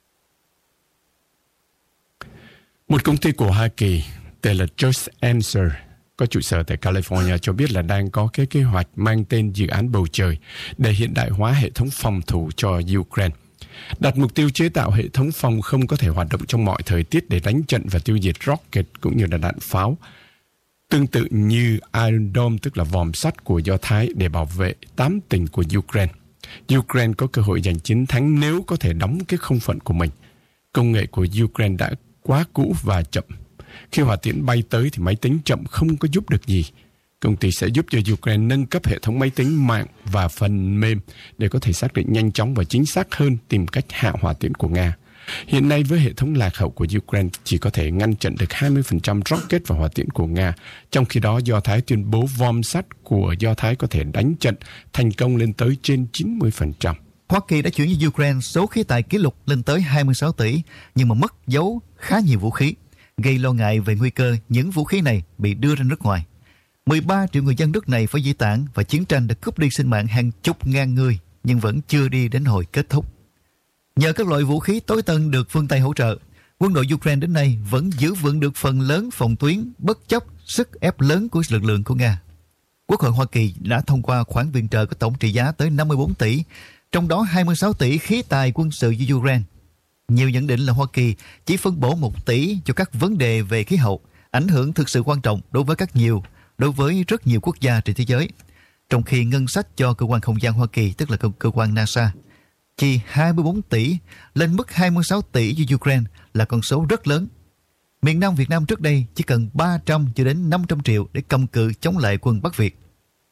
Một công ty của Hoa Kỳ tên là Just Answer có trụ sở tại California cho biết là đang có cái kế hoạch mang tên dự án bầu trời để hiện đại hóa hệ thống phòng thủ cho Ukraine, đặt mục tiêu chế tạo hệ thống phòng không có thể hoạt động trong mọi thời tiết để đánh trận và tiêu diệt rocket cũng như là đạn pháo, tương tự như Iron Dome, tức là vòm sắt của Do Thái, để bảo vệ tám tỉnh của Ukraine. Ukraine có cơ hội giành chiến thắng nếu có thể đóng cái không phận của mình. Công nghệ của Ukraine đã quá cũ và chậm. Khi hỏa tiễn bay tới thì máy tính chậm không có giúp được gì. Công ty sẽ giúp cho Ukraine nâng cấp hệ thống máy tính mạng và phần mềm để có thể xác định nhanh chóng và chính xác hơn tìm cách hạ hỏa tiễn của Nga. Hiện nay với hệ thống lạc hậu của Ukraine chỉ có thể ngăn chặn được hai mươi phần trăm rocket và hỏa tiễn của Nga. Trong khi đó, Do Thái tuyên bố vòm sắt của Do Thái có thể đánh trận thành công lên tới trên chín mươi phần trăm. Hoa Kỳ đã chuyển cho Ukraine số khí tài kỷ lục lên tới hai mươi sáu tỷ, nhưng mà mất dấu khá nhiều vũ khí, gây lo ngại về nguy cơ những vũ khí này bị đưa ra nước ngoài. mười ba triệu người dân nước này phải di tản và chiến tranh đã cướp đi sinh mạng hàng chục ngàn người, nhưng vẫn chưa đi đến hồi kết thúc. Nhờ các loại vũ khí tối tân được phương Tây hỗ trợ, quân đội Ukraine đến nay vẫn giữ vững được phần lớn phòng tuyến bất chấp sức ép lớn của lực lượng của Nga. Quốc hội Hoa Kỳ đã thông qua khoản viện trợ có tổng trị giá tới năm mươi bốn tỷ, trong đó hai mươi sáu tỷ khí tài quân sự cho Ukraine. Nhiều nhận định là Hoa Kỳ chỉ phân bổ một tỷ cho các vấn đề về khí hậu, ảnh hưởng thực sự quan trọng đối với các nhiều, đối với rất nhiều quốc gia trên thế giới. Trong khi ngân sách cho cơ quan không gian Hoa Kỳ, tức là cơ, cơ quan NASA, chi hai mươi bốn tỷ lên mức hai mươi sáu tỷ cho Ukraine là con số rất lớn. Miền Nam Việt Nam trước đây chỉ cần ba trăm cho đến năm trăm triệu để cầm cự chống lại quân Bắc Việt.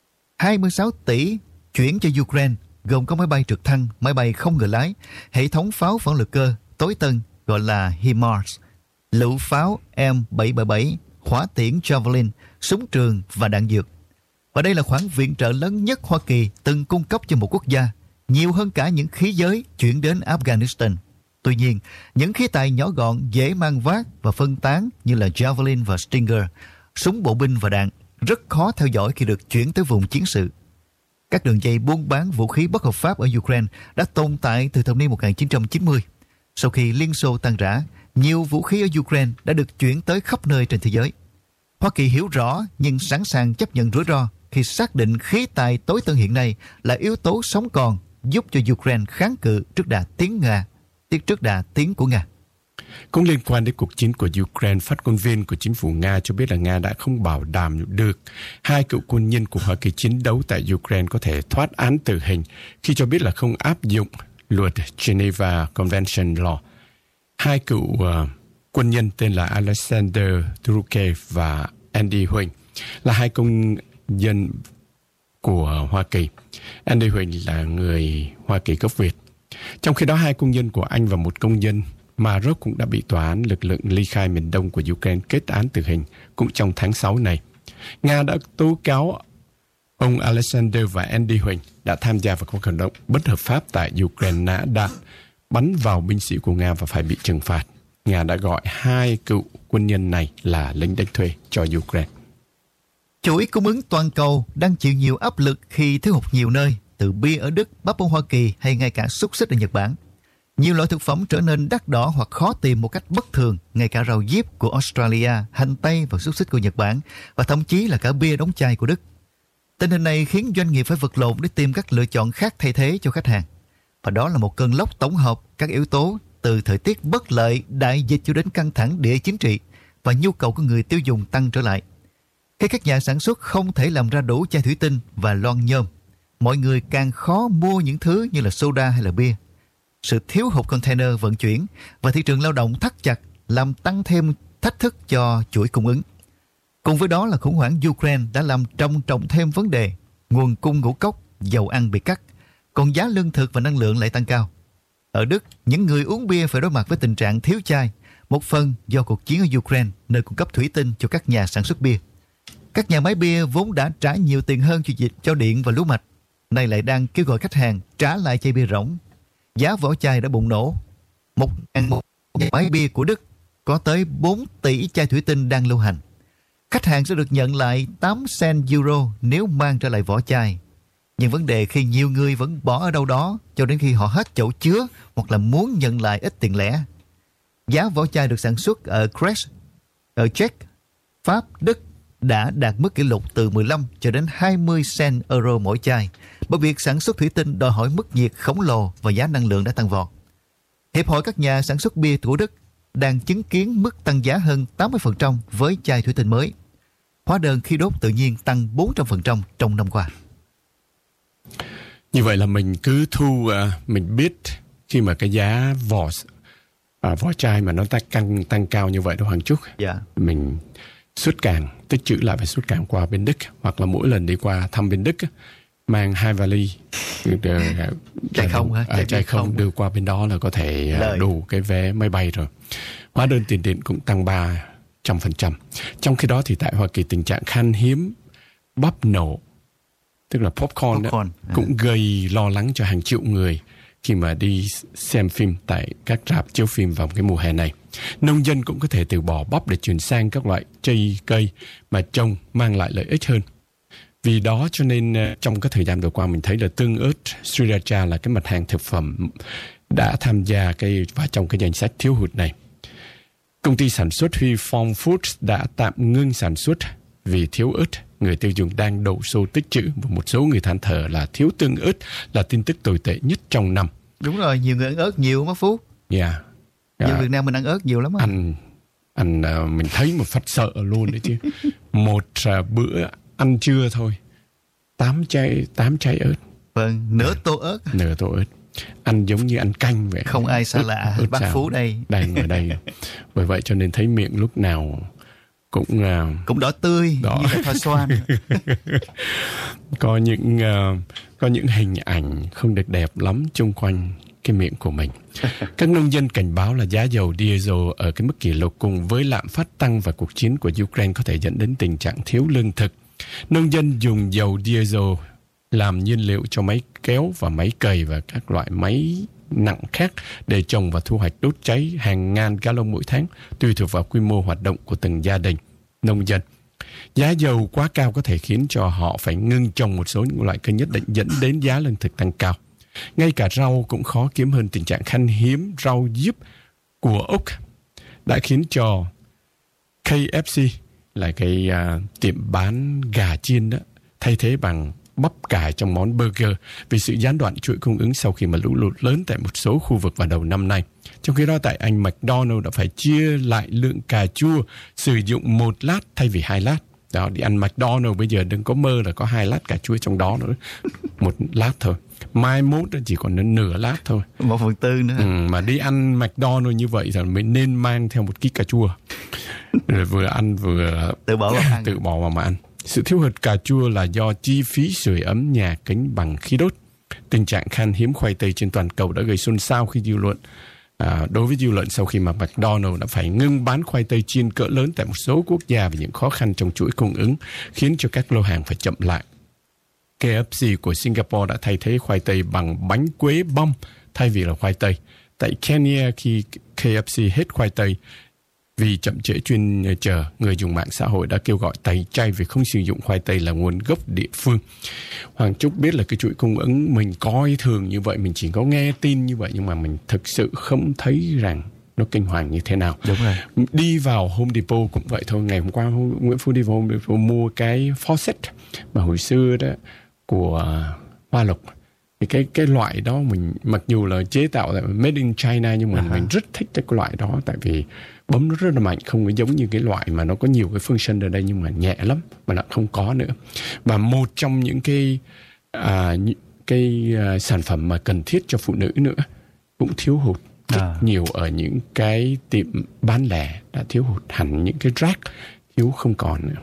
hai mươi sáu tỷ chuyển cho Ukraine gồm có máy bay trực thăng, máy bay không người lái, hệ thống pháo phản lực cơ tối tân gọi là HIMARS, lựu pháo M bảy bảy bảy, hỏa tiễn Javelin, súng trường và đạn dược. Và đây là khoản viện trợ lớn nhất Hoa Kỳ từng cung cấp cho một quốc gia, nhiều hơn cả những khí giới chuyển đến Afghanistan. Tuy nhiên, những khí tài nhỏ gọn, dễ mang vác và phân tán như là Javelin và Stinger, súng bộ binh và đạn, rất khó theo dõi khi được chuyển tới vùng chiến sự. Các đường dây buôn bán vũ khí bất hợp pháp ở Ukraine đã tồn tại từ thập niên một nghìn chín trăm chín mươi. Sau khi Liên Xô tan rã, nhiều vũ khí ở Ukraine đã được chuyển tới khắp nơi trên thế giới. Hoa Kỳ hiểu rõ nhưng sẵn sàng chấp nhận rủi ro khi xác định khí tài tối tân hiện nay là yếu tố sống còn giúp cho Ukraine kháng cự trước đà tiến Nga, trước đà tiến của Nga. Cũng liên quan đến cuộc chiến của Ukraine, phát ngôn viên của chính phủ Nga cho biết là Nga đã không bảo đảm được hai cựu quân nhân của Hoa Kỳ chiến đấu tại Ukraine có thể thoát án tử hình khi cho biết là không áp dụng luật Geneva Convention Law. Hai cựu uh, quân nhân tên là Alexander Drukev và Andy Huỳnh là hai công dân của Hoa Kỳ. Andy Huỳnh là người Hoa Kỳ gốc Việt. Trong khi đó, hai công dân của Anh và một công dân Maroc cũng đã bị tòa án lực lượng ly khai miền đông của Ukraine kết án tử hình cũng trong tháng sáu này. Nga đã tố cáo ông Alexander và Andy Huỳnh đã tham gia vào các hoạt động bất hợp pháp tại Ukraine, đã bắn vào binh sĩ của Nga và phải bị trừng phạt. Nga đã gọi hai cựu quân nhân này là lính đánh thuê cho Ukraine. Chuỗi cung ứng toàn cầu đang chịu nhiều áp lực khi thiếu hụt nhiều nơi, từ bia ở Đức, bắp ở Hoa Kỳ hay ngay cả xúc xích ở Nhật Bản. Nhiều loại thực phẩm trở nên đắt đỏ hoặc khó tìm một cách bất thường, ngay cả rau diếp của Australia, hành tây và xúc xích của Nhật Bản, và thậm chí là cả bia đóng chai của Đức. Tình hình này khiến doanh nghiệp phải vật lộn để tìm các lựa chọn khác thay thế cho khách hàng. Và đó là một cơn lốc tổng hợp các yếu tố từ thời tiết bất lợi, đại dịch cho đến căng thẳng địa chính trị và nhu cầu của người tiêu dùng tăng trở lại. Khi các nhà sản xuất không thể làm ra đủ chai thủy tinh và lon nhôm, mọi người càng khó mua những thứ như là soda hay là bia. Sự thiếu hụt container vận chuyển và thị trường lao động thắt chặt làm tăng thêm thách thức cho chuỗi cung ứng. Cùng với đó là khủng hoảng Ukraine đã làm trầm trọng thêm vấn đề nguồn cung ngũ cốc, dầu ăn bị cắt, còn giá lương thực và năng lượng lại tăng cao. Ở Đức, những người uống bia phải đối mặt với tình trạng thiếu chai, một phần do cuộc chiến ở Ukraine, nơi cung cấp thủy tinh cho các nhà sản xuất bia. Các nhà máy bia vốn đã trả nhiều tiền hơn cho dịch cho điện và lúa mạch, nay lại đang kêu gọi khách hàng trả lại chai bia rỗng. Giá vỏ chai đã bùng nổ. Một nhà máy bia của Đức có tới bốn tỷ chai thủy tinh đang lưu hành. Khách hàng sẽ được nhận lại tám cent euro nếu mang trở lại vỏ chai. Nhưng vấn đề khi nhiều người vẫn bỏ ở đâu đó cho đến khi họ hết chỗ chứa hoặc là muốn nhận lại ít tiền lẻ. Giá vỏ chai được sản xuất ở Kretsch, ở Czech, Pháp, Đức đã đạt mức kỷ lục từ mười lăm cho đến hai mươi cent euro mỗi chai, bởi việc sản xuất thủy tinh đòi hỏi mức nhiệt khổng lồ và giá năng lượng đã tăng vọt. Hiệp hội các nhà sản xuất bia của Đức đang chứng kiến mức tăng giá hơn tám mươi phần trăm với chai thủy tinh mới. Hóa đơn khí đốt tự nhiên tăng bốn trăm phần trăm trong năm qua. Như vậy là mình cứ thu, uh, mình biết khi mà cái giá vỏ uh, vỏ chai mà nó tăng, tăng cao như vậy đâu Hoàng Trúc, yeah. mình xuất cảng, tích trữ lại và xuất cảng qua bên Đức, hoặc là mỗi lần đi qua thăm bên Đức mang hai vali chai không hả? À, chai không, không đưa qua bên đó là có thể Lời. đủ cái vé máy bay rồi. Hóa đơn tiền điện cũng tăng ba trăm phần trăm. Trong khi đó thì tại Hoa Kỳ tình trạng khan hiếm bắp nổ, tức là popcorn, popcorn. Đó, cũng gây lo lắng cho hàng triệu người khi mà đi xem phim tại các rạp chiếu phim vào cái mùa hè này. Nông dân cũng có thể từ bỏ bắp để chuyển sang các loại cây cây mà trồng mang lại lợi ích hơn. Vì đó cho nên trong cái thời gian vừa qua mình thấy là tương ớt sriracha là cái mặt hàng thực phẩm đã tham gia cái vào trong cái danh sách thiếu hụt này. Công ty sản xuất Huy Phong Foods đã tạm ngưng sản xuất vì thiếu ớt. Người tiêu dùng đang đổ xô tích trữ và một số người than thở là thiếu tương ớt là tin tức tồi tệ nhất trong năm. Đúng rồi, nhiều người ăn ớt nhiều mà Phú. Dạ. Yeah. Nhiều yeah. Việt Nam mình ăn ớt nhiều lắm á. Anh, anh uh, mình thấy một phát sợ luôn đấy chứ. Một uh, bữa ăn trưa thôi, tám chai, tám chai ớt. Vâng, nửa tô ớt. Nửa tô ớt. Ăn giống như ăn canh vậy. Không ai xa lạ, ớt bác Phú đây. Đang ở đây. Bởi vậy cho nên thấy miệng lúc nào cũng uh, cũng đỏ tươi đỏ. Như là thoa xoan. Có những uh, có những hình ảnh không được đẹp lắm chung quanh cái miệng của mình. Các nông dân cảnh báo là giá dầu diesel ở cái mức kỷ lục cùng với lạm phát tăng và cuộc chiến của Ukraine có thể dẫn đến tình trạng thiếu lương thực. Nông dân dùng dầu diesel làm nhiên liệu cho máy kéo và máy cày và các loại máy nặng khác để trồng và thu hoạch đốt cháy hàng ngàn gallon mỗi tháng, tùy thuộc vào quy mô hoạt động của từng gia đình nông dân. Giá dầu quá cao có thể khiến cho họ phải ngưng trồng một số những loại cây nhất định, dẫn đến giá lương thực tăng cao. Ngay cả rau cũng khó kiếm hơn. Tình trạng khan hiếm rau diếp của Úc đã khiến cho K F C là cái uh, tiệm bán gà chiên đó thay thế bằng bắp cải trong món burger vì sự gián đoạn chuỗi cung ứng sau khi mà lũ lụt lớn tại một số khu vực vào đầu năm nay. Trong khi đó tại Anh, McDonald đã phải chia lại lượng cà chua sử dụng một lát thay vì hai lát. Đó, đi ăn McDonald bây giờ đừng có mơ là có hai lát cà chua trong đó nữa. Một lát thôi. Mai mốt chỉ còn đến nửa lát thôi. Một phần tư nữa. Ừ, mà đi ăn McDonald như vậy thì mình nên mang theo một ký cà chua. Rồi vừa ăn vừa tự bỏ vào ăn. Tự bỏ vào mà ăn. Sự thiếu hụt cà chua là do chi phí sưởi ấm nhà kính bằng khí đốt. Tình trạng khan hiếm khoai tây trên toàn cầu đã gây xôn xao khi dư luận à, đối với dư luận sau khi mà McDonald đã phải ngưng bán khoai tây chiên cỡ lớn tại một số quốc gia vì những khó khăn trong chuỗi cung ứng khiến cho các lô hàng phải chậm lại. K F C của Singapore đã thay thế khoai tây bằng bánh quế băm thay vì là khoai tây. Tại Kenya, khi K F C hết khoai tây vì chậm trễ chuyên chờ, người dùng mạng xã hội đã kêu gọi tẩy chay vì không sử dụng khoai tây là nguồn gốc địa phương. Hoàng Trúc biết là cái chuỗi cung ứng mình coi thường như vậy, mình chỉ có nghe tin như vậy nhưng mà mình thực sự không thấy rằng nó kinh hoàng như thế nào. Đúng rồi. Đi vào Home Depot cũng vậy thôi. Ngày hôm qua Nguyễn Phú đi vào Home Depot mua cái faucet mà hồi xưa đó của Hoa Lục. Thì cái cái loại đó mình mặc dù là chế tạo là made in China nhưng mà uh-huh. mình rất thích cái loại đó tại vì bấm nó rất là mạnh, không có giống như cái loại mà nó có nhiều cái function ở đây nhưng mà nhẹ lắm mà nó không có nữa. Và một trong những cái à, cái à, sản phẩm mà cần thiết cho phụ nữ nữa cũng thiếu hụt rất à. nhiều ở những cái tiệm bán lẻ, đã thiếu hụt hẳn những cái rack thiếu không còn nữa.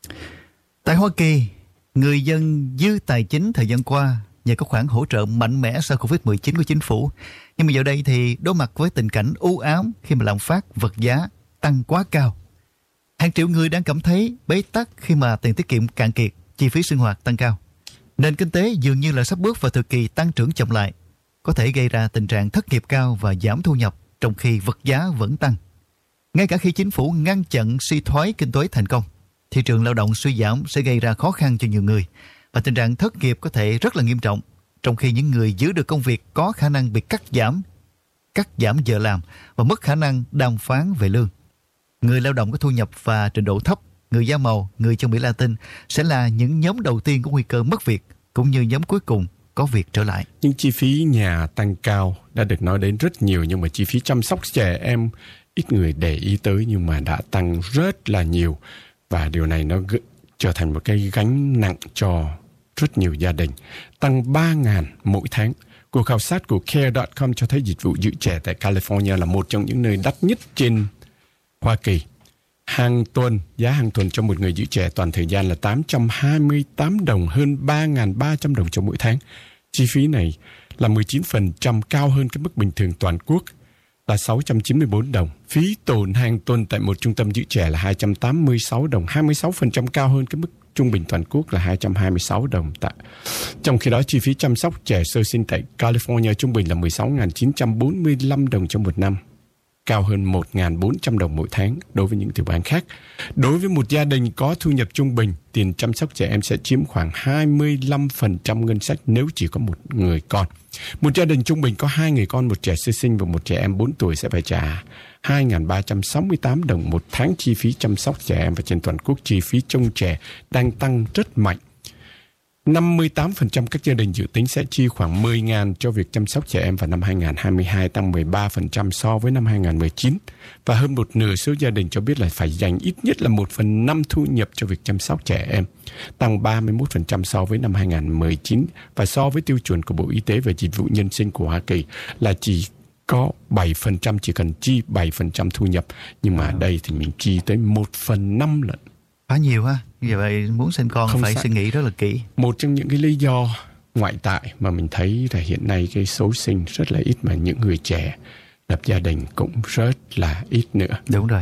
Tại Hoa Kỳ, người dân dư tài chính thời gian qua nhờ có khoản hỗ trợ mạnh mẽ sau covid mười chín của chính phủ. Nhưng mà giờ đây thì đối mặt với tình cảnh u ám khi mà lạm phát vật giá tăng quá cao. Hàng triệu người đang cảm thấy bế tắc khi mà tiền tiết kiệm cạn kiệt, chi phí sinh hoạt tăng cao. Nền kinh tế dường như là sắp bước vào thời kỳ tăng trưởng chậm lại, có thể gây ra tình trạng thất nghiệp cao và giảm thu nhập trong khi vật giá vẫn tăng. Ngay cả khi chính phủ ngăn chặn suy thoái kinh tế thành công, thị trường lao động suy giảm sẽ gây ra khó khăn cho nhiều người và tình trạng thất nghiệp có thể rất là nghiêm trọng, trong khi những người giữ được công việc có khả năng bị cắt giảm, cắt giảm giờ làm và mất khả năng đàm phán về lương. Người lao động có thu nhập và trình độ thấp, người da màu, người châu Mỹ Latin sẽ là những nhóm đầu tiên có nguy cơ mất việc, cũng như nhóm cuối cùng có việc trở lại. Nhưng chi phí nhà tăng cao đã được nói đến rất nhiều, nhưng mà chi phí chăm sóc trẻ em ít người để ý tới nhưng mà đã tăng rất là nhiều. Và điều này nó g- trở thành một cái gánh nặng cho rất nhiều gia đình. Tăng ba nghìn mỗi tháng. Cuộc khảo sát của care chấm com cho thấy dịch vụ giữ trẻ tại California là một trong những nơi đắt nhất trên Hoa Kỳ. Hàng tuần, giá hàng tuần cho một người giữ trẻ toàn thời gian là tám trăm hai mươi tám đồng, hơn ba nghìn ba trăm đồng cho mỗi tháng. Chi phí này là mười chín phần trăm cao hơn cái mức bình thường toàn quốc là sáu trăm chín mươi bốn đồng. Phí tổn hàng tuần tại một trung tâm giữ trẻ là hai trăm tám mươi sáu đồng, hai mươi sáu phần trăm cao hơn cái mức trung bình toàn quốc là hai trăm hai mươi sáu đồng. Tại. Trong khi đó, chi phí chăm sóc trẻ sơ sinh tại California trung bình là mười sáu nghìn chín trăm bốn mươi lăm đồng cho một năm, cao hơn một nghìn bốn trăm đồng mỗi tháng đối với những tiểu bang khác. Đối với một gia đình có thu nhập trung bình, tiền chăm sóc trẻ em sẽ chiếm khoảng hai mươi lăm phần trăm ngân sách nếu chỉ có một người con. Một gia đình trung bình có hai người con, một trẻ sơ sinh và một trẻ em bốn tuổi sẽ phải trả hai nghìn ba trăm sáu mươi tám đồng một tháng chi phí chăm sóc trẻ em, và trên toàn quốc chi phí trông trẻ đang tăng rất mạnh. năm mươi tám phần trăm các gia đình dự tính sẽ chi khoảng mười nghìn cho việc chăm sóc trẻ em vào năm hai nghìn hai mươi hai, tăng mười ba phần trăm so với năm hai nghìn mười chín. Và hơn một nửa số gia đình cho biết là phải dành ít nhất là một phần năm thu nhập cho việc chăm sóc trẻ em, tăng ba mươi mốt phần trăm so với năm hai nghìn mười chín. Và so với tiêu chuẩn của Bộ Y tế về dịch vụ nhân sinh của Hoa Kỳ là chỉ có bảy phần trăm, chỉ cần chi bảy phần trăm thu nhập. Nhưng mà ở đây thì mình chi tới một phần năm lận. Quá nhiều ha. Như vậy muốn sinh con không phải suy nghĩ rất là kỹ. Một trong những cái lý do ngoại tại mà mình thấy là hiện nay cái số sinh rất là ít, mà những người trẻ lập gia đình cũng rất là ít nữa. Đúng rồi.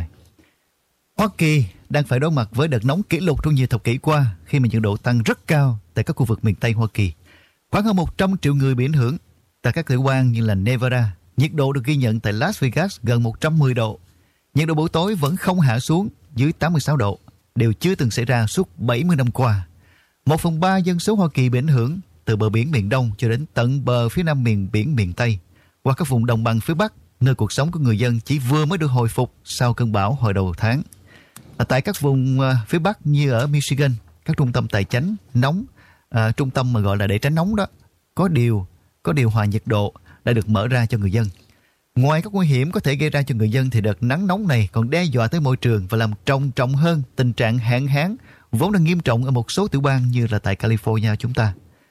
Hoa Kỳ đang phải đối mặt với đợt nóng kỷ lục trong nhiều thập kỷ qua, khi mà nhiệt độ tăng rất cao tại các khu vực miền Tây Hoa Kỳ. Khoảng hơn một trăm triệu người bị ảnh hưởng. Tại các tiểu bang như là Nevada, nhiệt độ được ghi nhận tại Las Vegas gần một trăm mười độ. Nhiệt độ buổi tối vẫn không hạ xuống dưới tám mươi sáu độ. đều chưa từng xảy ra suốt bảy mươi năm qua. Một phần ba dân số Hoa Kỳ bị ảnh hưởng từ bờ biển miền Đông cho đến tận bờ phía nam miền biển miền Tây, qua các vùng đồng bằng phía Bắc, nơi cuộc sống của người dân chỉ vừa mới được hồi phục sau cơn bão hồi đầu tháng. À, tại các vùng à, phía Bắc như ở Michigan, các trung tâm tài chánh nóng, à, trung tâm mà gọi là để tránh nóng đó, có điều có điều hòa nhiệt độ đã được mở ra cho người dân. Ngoài các nguy hiểm có thể gây ra cho người dân thì đợt nắng nóng này còn đe dọa tới môi trường và làm trầm trọng hơn tình trạng hạn hán vốn đang nghiêm trọng ở một số tiểu bang như là tại California chúng ta.